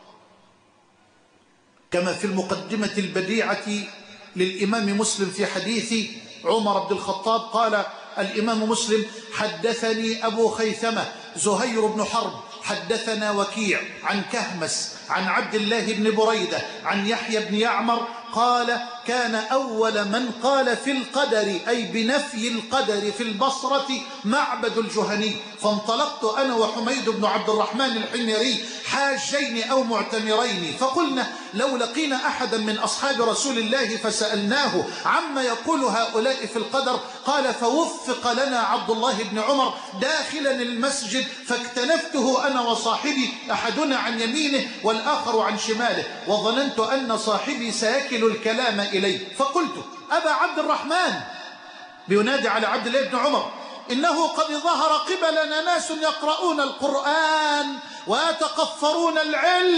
كما في المقدمة البديعة للإمام مسلم في حديث عمر بن الخطاب، قال الإمام مسلم: حدثني أبو خيثمة زهير بن حرب حدثنا وكيع عن كهمس عن عبد الله بن بريدة عن يحيى بن يعمر قال: كان أول من قال في القدر، أي بنفي القدر، في البصرة معبد الجهني. فانطلقت أنا وحميد بن عبد الرحمن الحميري حاجين أو معتمرين، فقلنا: لو لقينا أحدا من أصحاب رسول الله فسألناه عما يقول هؤلاء في القدر. قال: فوفق لنا عبد الله بن عمر داخلا المسجد، فاكتنفته أنا وصاحبي، أحدنا عن يمينه والآخر عن شماله، وظننت أن صاحبي سيكل الكلام إليه. فقلت: أبا عبد الرحمن، بينادي على عبد الله بن عمر، إنه قد ظهر قبلنا ناس يقرؤون القرآن ويتقفرون العلم،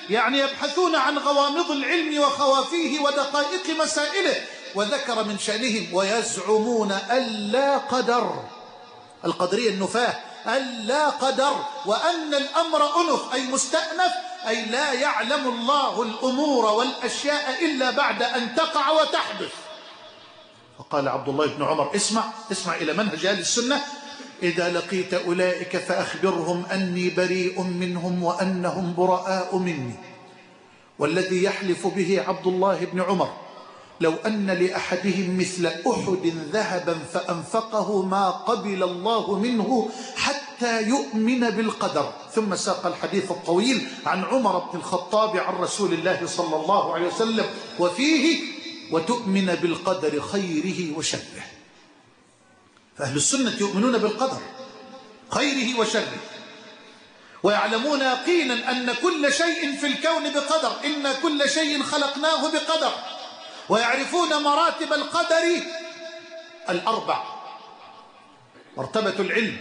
يعني يبحثون عن غوامض العلم وخوافيه ودقائق مسائله. وذكر من شأنهم ويزعمون ألا قدر، القدرية النفاة، ألا قدر، وأن الأمر أنف أي مستأنف، أي لا يعلم الله الأمور والأشياء إلا بعد أن تقع وتحدث. فقال عبد الله بن عمر اسمع إلى منهج أهل السنة: إذا لقيت أولئك فأخبرهم أني بريء منهم وأنهم براء مني. والذي يحلف به عبد الله بن عمر لو أن لأحدهم مثل أحد ذهبا فأنفقه ما قبل الله منه حتى يؤمن بالقدر. ثم ساق الحديث الطويل عن عمر بن الخطاب عن رسول الله صلى الله عليه وسلم وفيه: وتؤمن بالقدر خيره وشره. فأهل السنة يؤمنون بالقدر خيره وشره، ويعلمون يقينا أن كل شيء في الكون بقدر، إن كل شيء خلقناه بقدر. ويعرفون مراتب القدر الأربع: مرتبة العلم،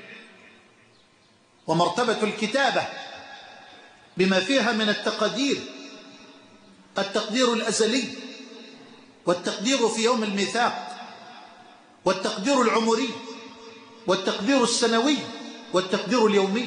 ومرتبة الكتابة بما فيها من التقدير، التقدير الأزلي، والتقدير في يوم الميثاق، والتقدير العمري، والتقدير السنوي، والتقدير اليومي.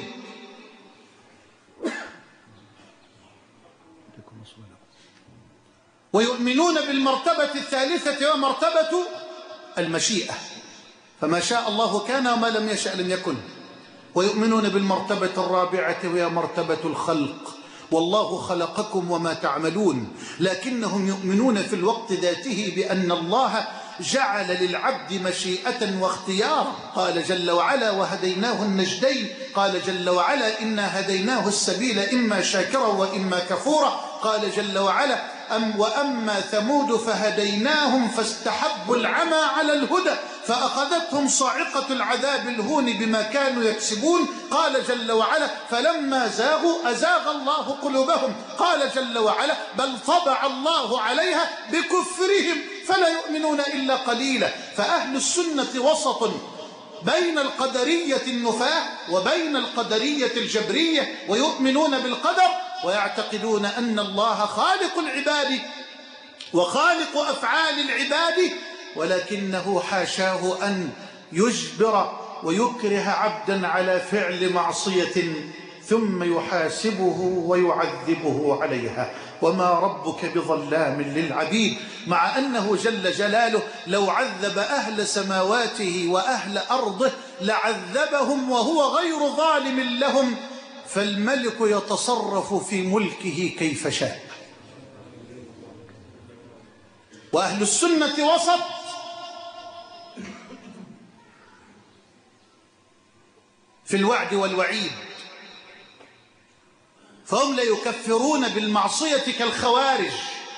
ويؤمنون بالمرتبة الثالثة ومرتبة المشيئة، فما شاء الله كان وما لم يشأ لم يكن. ويؤمنون بالمرتبة الرابعة وهي مرتبة الخلق: والله خلقكم وما تعملون. لكنهم يؤمنون في الوقت ذاته بأن الله جعل للعبد مشيئة واختيارا. قال جل وعلا: وهديناه النجدين. قال جل وعلا: إنا هديناه السبيل إما شاكرا وإما كفورا. قال جل وعلا: وأما ثمود فهديناهم فاستحبوا العمى على الهدى فأخذتهم صاعقة العذاب الهون بما كانوا يكسبون. قال جل وعلا: فلما زاغوا أزاغ الله قلوبهم. قال جل وعلا: بل طبع الله عليها بكفرهم فلا يؤمنون إلا قليلا. فأهل السنة وسط بين القدرية النفاة وبين القدرية الجبرية، ويؤمنون بالقدر ويعتقدون أن الله خالق العباد وخالق أفعال العباد، ولكنه حاشاه أن يجبر ويكره عبدا على فعل معصية ثم يحاسبه ويعذبه عليها. وما ربك بظلام للعبيد، مع أنه جل جلاله لو عذب أهل سماواته وأهل أرضه لعذبهم وهو غير ظالم لهم، فالملك يتصرف في ملكه كيف شاء. وأهل السنة وسط في الوعد والوعيد، فهم لا يكفرون بالمعصية كالخوارج،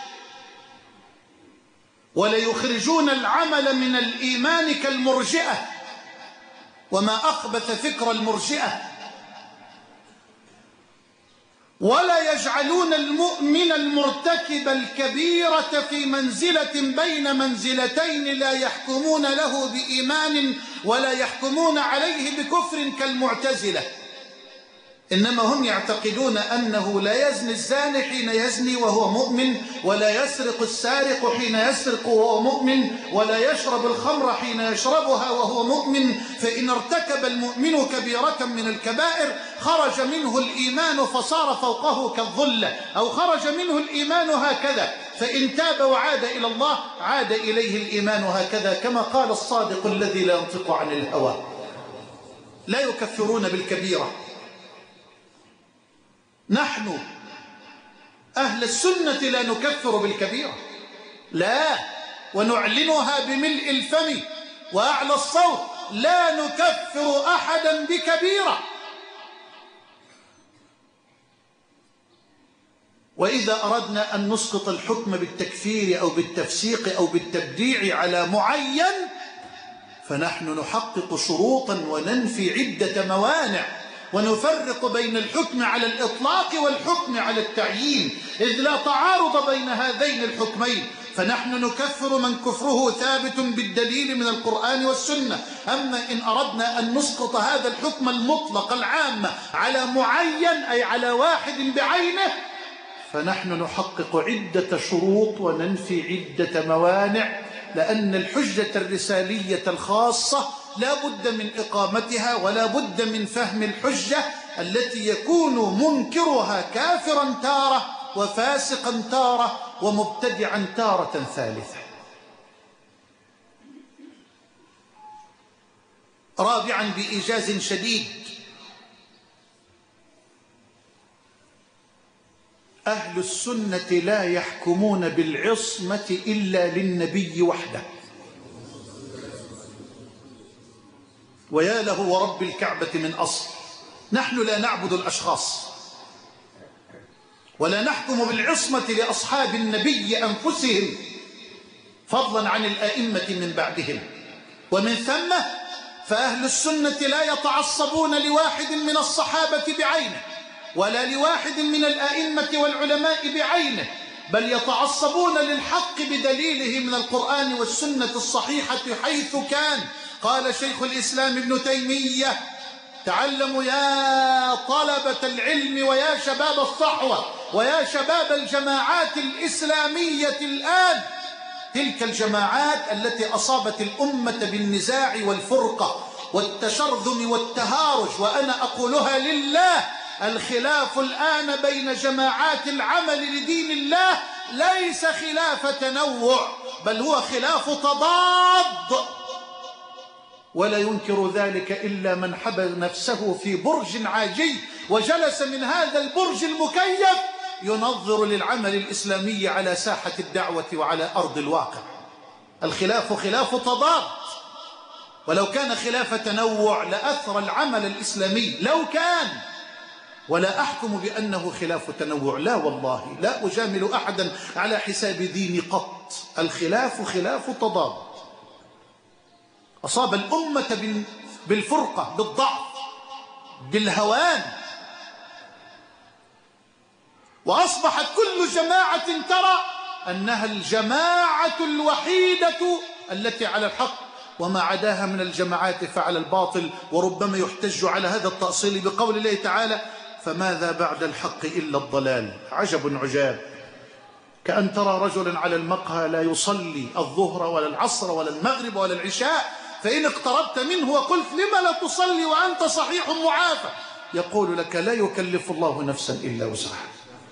ولا يخرجون العمل من الإيمان كالمرجئة، وما أخبث فكر المرجئة، ولا يجعلون المؤمن المرتكب الكبيرة في منزلة بين منزلتين لا يحكمون له بإيمان ولا يحكمون عليه بكفر كالمعتزلة. إنما هم يعتقدون أنه لا يزني الزاني حين يزني وهو مؤمن، ولا يسرق السارق حين يسرق وهو مؤمن، ولا يشرب الخمر حين يشربها وهو مؤمن. فإن ارتكب المؤمن كبيرة من الكبائر خرج منه الإيمان فصار فوقه كالظلة، أو خرج منه الإيمان هكذا. فإن تاب وعاد إلى الله عاد إليه الإيمان هكذا، كما قال الصادق الذي لا ينطق عن الهوى. لا يكفرون بالكبيرة. نحن أهل السنة لا نكفر بالكبيرة، لا، ونعلنها بملء الفم وأعلى الصوت: لا نكفر أحدا بكبيرة. وإذا أردنا أن نسقط الحكم بالتكفير أو بالتفسيق أو بالتبديع على معين فنحن نحقق شروطا وننفي عدة موانع، ونفرق بين الحكم على الإطلاق والحكم على التعيين، إذ لا تعارض بين هذين الحكمين. فنحن نكفر من كفره ثابت بالدليل من القرآن والسنة. أما إن أردنا أن نسقط هذا الحكم المطلق العام على معين، أي على واحد بعينه، فنحن نحقق عدة شروط وننفي عدة موانع، لأن الحجة الرسالية الخاصة لا بد من إقامتها، ولا بد من فهم الحجة التي يكون منكرها كافرا تارة وفاسقا تارة ومبتدعا تارة ثالثة. رابعا بإيجاز شديد، أهل السنة لا يحكمون بالعصمة إلا للنبي وحده، ويا له ورب الكعبة من أصل. نحن لا نعبد الأشخاص، ولا نحكم بالعصمة لأصحاب النبي أنفسهم، فضلا عن الأئمة من بعدهم. ومن ثم فأهل السنة لا يتعصبون لواحد من الصحابة بعينه، ولا لواحد من الأئمة والعلماء بعينه، بل يتعصبون للحق بدليله من القرآن والسنة الصحيحة حيث كان. قال شيخ الإسلام ابن تيمية: تعلموا يا طلبة العلم ويا شباب الصحوة ويا شباب الجماعات الإسلامية الآن، تلك الجماعات التي أصابت الأمة بالنزاع والفرقة والتشرذم والتهارج، وأنا أقولها لله، الخلاف الآن بين جماعات العمل لدين الله ليس خلاف تنوع، بل هو خلاف تضاد، ولا ينكر ذلك إلا من حبس نفسه في برج عاجي وجلس من هذا البرج المكيف ينظر للعمل الإسلامي على ساحة الدعوة وعلى أرض الواقع. الخلاف خلاف تضاد، ولو كان خلاف تنوع لأثر العمل الإسلامي لو كان، ولا أحكم بأنه خلاف تنوع، لا والله، لا أجامل أحدا على حساب ديني قط. الخلاف خلاف تضاد، أصاب الأمة بالفرقة، بالضعف، بالهوان، وأصبحت كل جماعة ترى أنها الجماعة الوحيدة التي على الحق، وما عداها من الجماعات فعلى الباطل. وربما يحتج على هذا التأصيل بقول الله تعالى: فماذا بعد الحق إلا الضلال. عجب عجاب، كأن ترى رجلا على المقهى لا يصلي الظهر ولا العصر ولا المغرب ولا العشاء، فإن اقتربت منه وقلت: لما لا تصلي وأنت صحيح معافى؟ يقول لك: لا يكلف الله نفسا إلا وسعها.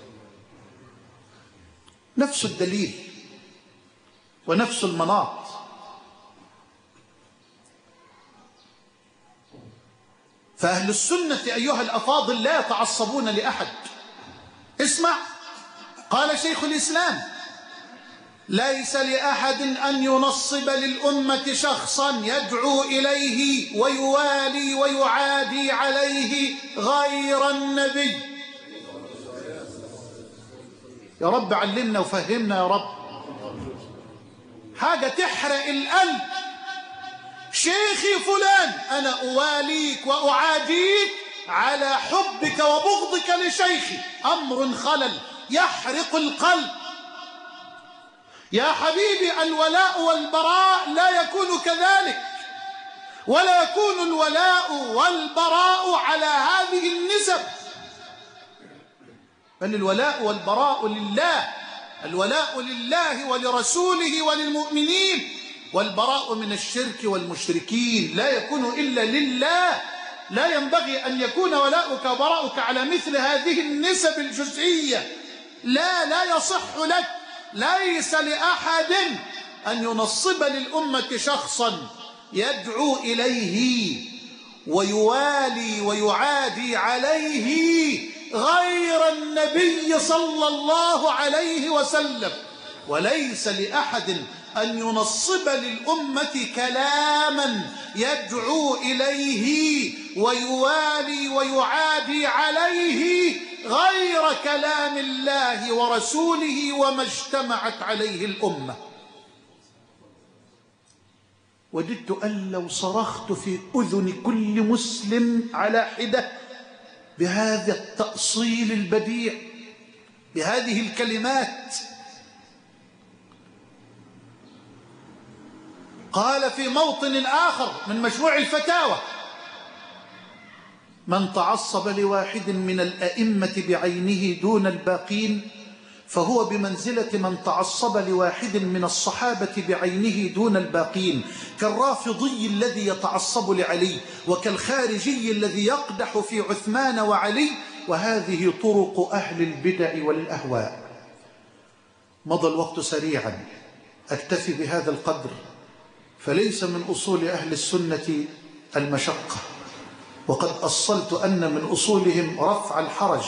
نفس الدليل ونفس المناط. فأهل السنة أيها الأفاضل لا يتعصبون لأحد. اسمع، قال شيخ الإسلام: ليس لأحد أن ينصب للأمة شخصا يدعو إليه ويوالي ويعادي عليه غير النبي. يا رب علمنا وفهمنا يا رب، حاجة تحرق القلب. شيخي فلان، أنا أواليك وأعاديك على حبك وبغضك لشيخي، أمر خلل يحرق القلب. يا حبيبي، الولاء والبراء لا يكون كذلك، ولا يكون الولاء والبراء على هذه النسب، بل الولاء والبراء لله. الولاء لله ولرسوله وللمؤمنين، والبراء من الشرك والمشركين لا يكون إلا لله. لا ينبغي أن يكون ولاؤك وبراؤك على مثل هذه النسب الجزئية. لا يصح لك. ليس لأحد أن ينصب للأمة شخصا يدعو إليه ويوالي ويعادي عليه غير النبي صلى الله عليه وسلم. وليس لأحد أن ينصب للأمة كلاما يدعو إليه ويوالي ويعادي عليه غير كلام الله ورسوله وما اجتمعت عليه الأمة. وددت أن لو صرخت في أذن كل مسلم على حدة بهذا التأصيل البديع، بهذه الكلمات. قال في موطن آخر من مجموع الفتاوى: من تعصب لواحد من الأئمة بعينه دون الباقين فهو بمنزلة من تعصب لواحد من الصحابة بعينه دون الباقين، كالرافضي الذي يتعصب لعلي، وكالخارجي الذي يقدح في عثمان وعلي. وهذه طرق أهل البدع والأهواء. مضى الوقت سريعا، أكتفي بهذا القدر، فليس من أصول أهل السنة المشقة، وقد أصلت أن من أصولهم رفع الحرج،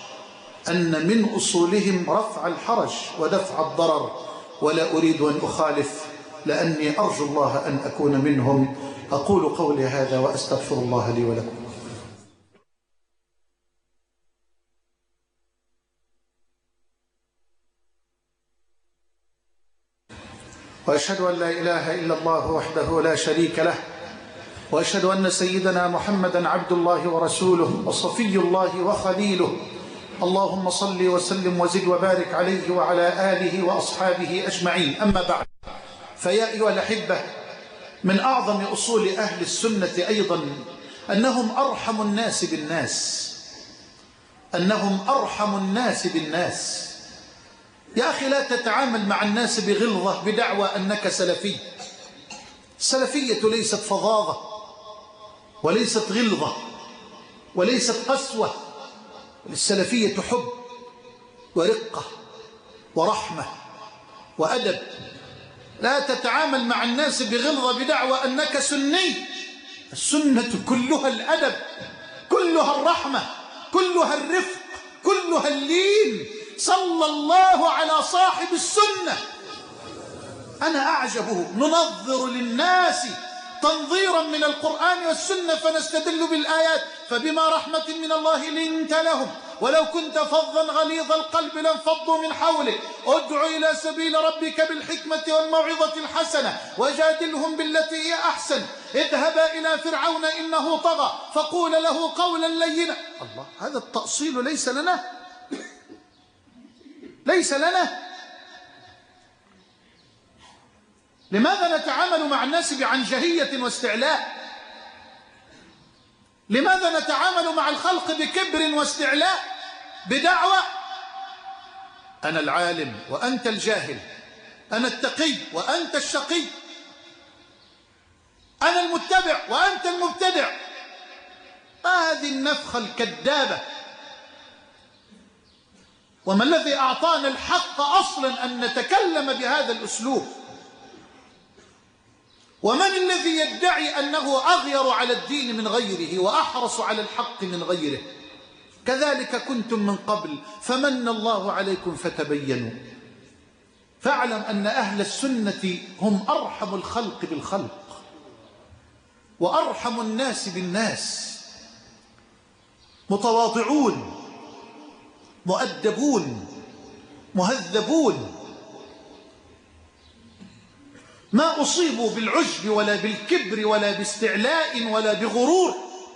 ودفع الضرر، ولا أريد أن أخالف لأني أرجو الله أن أكون منهم. أقول قولي هذا وأستغفر الله لي ولكم. وأشهد أن لا إله إلا الله وحده لا شريك له، وأشهد أن سيدنا محمدا عبد الله ورسوله وصفي الله وخليله. اللهم صل وسلم وزد وبارك عليه وعلى آله وأصحابه أجمعين. أما بعد، فيا أيها الأحبة، من أعظم أصول أهل السنة أيضا أنهم أرحم الناس بالناس. يا أخي، لا تتعامل مع الناس بغلظة بدعوى أنك سلفي. السلفية ليست فظاظة، وليست غلظة، وليست قسوة. السلفية حب ورقة ورحمة وأدب. لا تتعامل مع الناس بغلظة بدعوى أنك سني. السنة كلها الأدب، كلها الرحمة، كلها الرفق، كلها اللين. صلى الله على صاحب السنة. أنا أعجبه، ننظر للناس تنظيرا من القرآن والسنة فنستدل بالآيات. فبما رحمة من الله لنت لهم ولو كنت فظا غليظ القلب لانفضوا من حولك. ادع إلى سبيل ربك بالحكمة والموعظة الحسنة وجادلهم بالتي هي أحسن. اذهبا إلى فرعون إنه طغى فقول له قولا لينا. الله، هذا التأصيل ليس لنا. لماذا نتعامل مع الناس بعنجهية واستعلاء؟ لماذا نتعامل مع الخلق بكبر واستعلاء بدعوى أنا العالم وأنت الجاهل، أنا التقي وأنت الشقي، أنا المتبع وأنت المبتدع؟ هذه النفخة الكذابة. وما الذي أعطانا الحق أصلا أن نتكلم بهذا الأسلوب؟ ومن الذي يدعي أنه أغير على الدين من غيره وأحرص على الحق من غيره؟ كذلك كنتم من قبل فمن الله عليكم فتبينوا. فاعلم أن أهل السنة هم أرحم الخلق بالخلق وأرحم الناس بالناس، متواضعون، مؤدبون، مهذبون، ما أصيبوا بالعجب ولا بالكبر ولا باستعلاء ولا بغرور،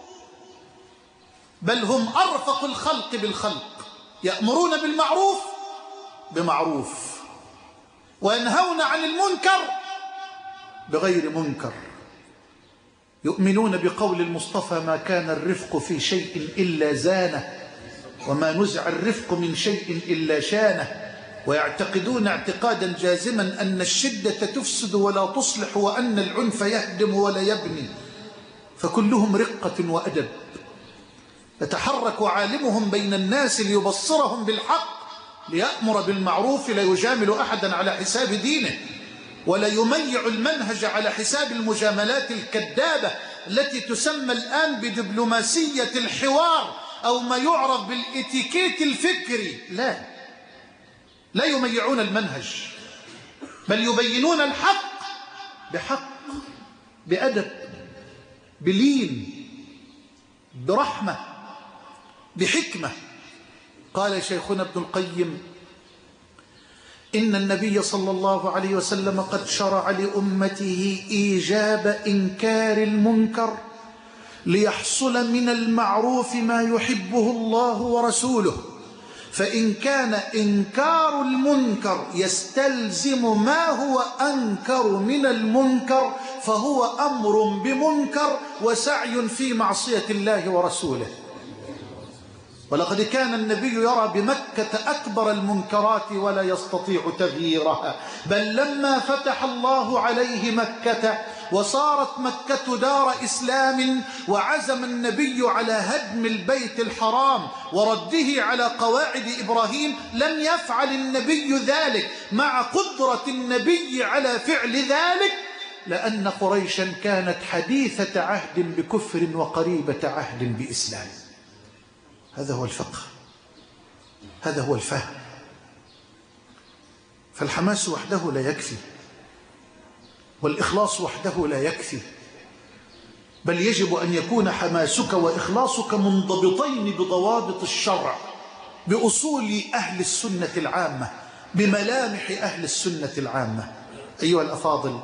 بل هم أرفق الخلق بالخلق. يأمرون بالمعروف بمعروف، وينهون عن المنكر بغير منكر. يؤمنون بقول المصطفى: ما كان الرفق في شيء إلا زانه، وما نزع الرفق من شيء إلا شانه. ويعتقدون اعتقادا جازما أن الشدة تفسد ولا تصلح، وأن العنف يهدم ولا يبني. فكلهم رقة وأدب. يتحرك عالمهم بين الناس ليبصرهم بالحق، ليأمر بالمعروف، لا يجامل أحدا على حساب دينه، ولا يميع المنهج على حساب المجاملات الكذابة التي تسمى الآن بدبلوماسية الحوار أو ما يعرف بالإتيكيت الفكري. لا يميعون المنهج، بل يبينون الحق بحق، بأدب، بلين، برحمة، بحكمة. قال شيخنا ابن القيم: إن النبي صلى الله عليه وسلم قد شرع لأمته إيجاب إنكار المنكر ليحصل من المعروف ما يحبه الله ورسوله، فإن كان إنكار المنكر يستلزم ما هو أنكر من المنكر فهو أمر بمنكر وسعي في معصية الله ورسوله. ولقد كان النبي يرى بمكة أكبر المنكرات ولا يستطيع تغييرها، بل لما فتح الله عليه مكة وصارت مكة دار إسلام وعزم النبي على هدم البيت الحرام ورده على قواعد إبراهيم، لم يفعل النبي ذلك مع قدرة النبي على فعل ذلك، لأن قريشا كانت حديثة عهد بكفر وقريبة عهد بإسلام. هذا هو الفقه، هذا هو الفهم. فالحماس وحده لا يكفي، والإخلاص وحده لا يكفي، بل يجب أن يكون حماسك وإخلاصك منضبطين بضوابط الشرع، بأصول أهل السنة العامة، بملامح أهل السنة العامة. أيها الأفاضل،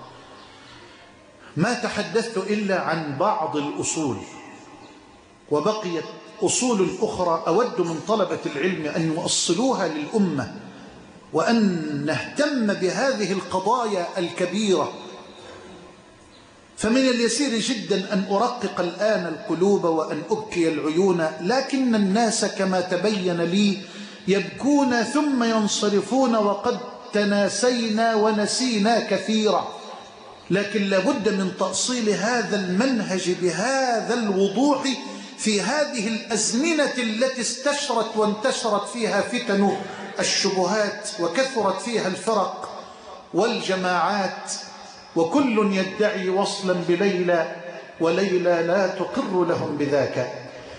ما تحدثت إلا عن بعض الأصول، وبقيت أصول أخرى أود من طلبة العلم أن يؤصلوها للأمة، وأن نهتم بهذه القضايا الكبيرة. فمن اليسير جدا أن أرقق الآن القلوب وأن أبكي العيون، لكن الناس كما تبين لي يبكون ثم ينصرفون وقد تناسينا ونسينا كثيرا. لكن لابد من تأصيل هذا المنهج بهذا الوضوح في هذه الأزمنة التي استشرت وانتشرت فيها فتن الشبهات، وكثرت فيها الفرق والجماعات، وكل يدعي وصلا بليلى وليلى لا تقر لهم بذاك.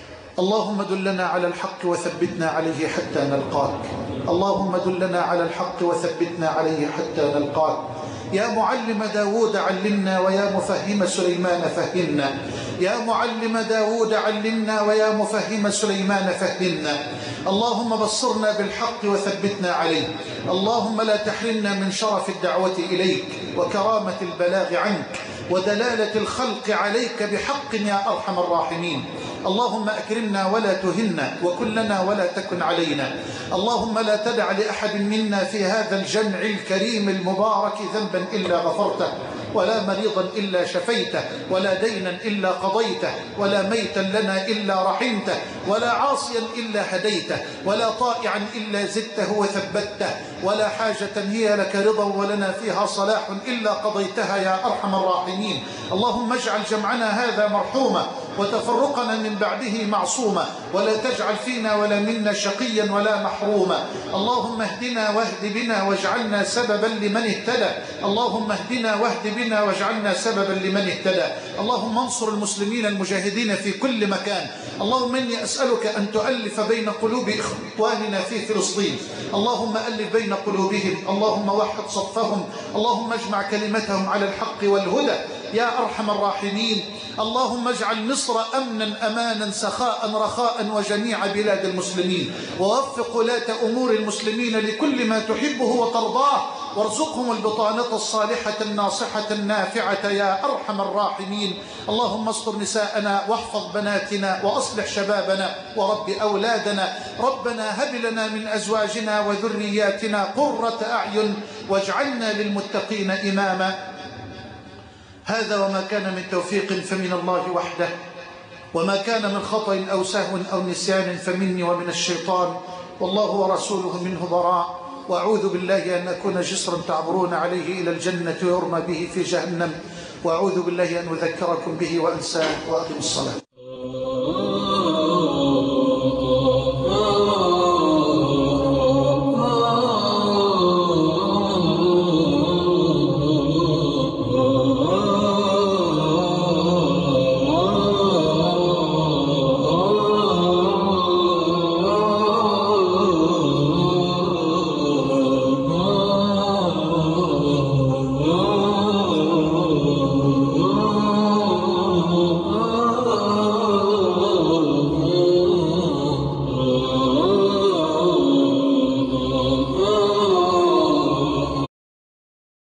اللهم دلنا على الحق وثبتنا عليه حتى نلقاك، اللهم دلنا على الحق وثبتنا عليه حتى نلقاك. يا معلم داود علمنا، ويا مفهم سليمان فهمنا. يا معلم داود علمنا، ويا مفهم سليمان فهمنا. اللهم بصرنا بالحق وثبتنا عليه. اللهم لا تحرمنا من شرف الدعوة إليك وكرامة البلاغ عنك ودلالة الخلق عليك بحق يا أرحم الراحمين. اللهم أكرمنا ولا تهنا، وكلنا ولا تكن علينا. اللهم لا تدع لأحد منا في هذا الجمع الكريم المبارك ذنبا إلا غفرته، ولا مريضا إلا شفيته، ولا دينا إلا قضيته، ولا ميتا لنا إلا رحمته، ولا عاصيا إلا هديته، ولا طائعا إلا زدته وثبته، ولا حاجة هي لك رضا ولنا فيها صلاح إلا قضيتها يا أرحم الراحمين. اللهم اجعل جمعنا هذا مرحوما وتفرقنا من بعده معصوما، ولا تجعل فينا ولا منا شقيا ولا محروما. اللهم اهدنا واهد بنا واجعلنا سببا لمن اهتدى. اللهم اهدنا واهد بنا واجعلنا سببا لمن اهتدى. اللهم انصر المسلمين المجاهدين في كل مكان. اللهم إني أسألك أن تؤلف بين قلوب إخواننا في فلسطين. اللهم ألف بين قلوبهم، اللهم وحد صفهم، اللهم اجمع كلمتهم على الحق والهدى يا أرحم الراحمين. اللهم اجعل مصر أمنا أمانا سخاء رخاء وجميع بلاد المسلمين، ووفق ولاة أمور المسلمين لكل ما تحبه وترضاه، وارزقهم البطانة الصالحة الناصحة النافعة يا أرحم الراحمين. اللهم استر نساءنا واحفظ بناتنا وأصلح شبابنا ورب أولادنا. ربنا هب لنا من أزواجنا وذرياتنا قرة أعين واجعلنا للمتقين إماما. هذا وما كان من توفيق فمن الله وحده، وما كان من خطأ أو سهو أو نسيان فمني ومن الشيطان، والله ورسوله منه براء. وأعوذ بالله أن أكون جسرا تعبرون عليه إلى الجنة ويرمى به في جهنم، وأعوذ بالله أن أذكركم به وأنساه. وأقم الصلاة.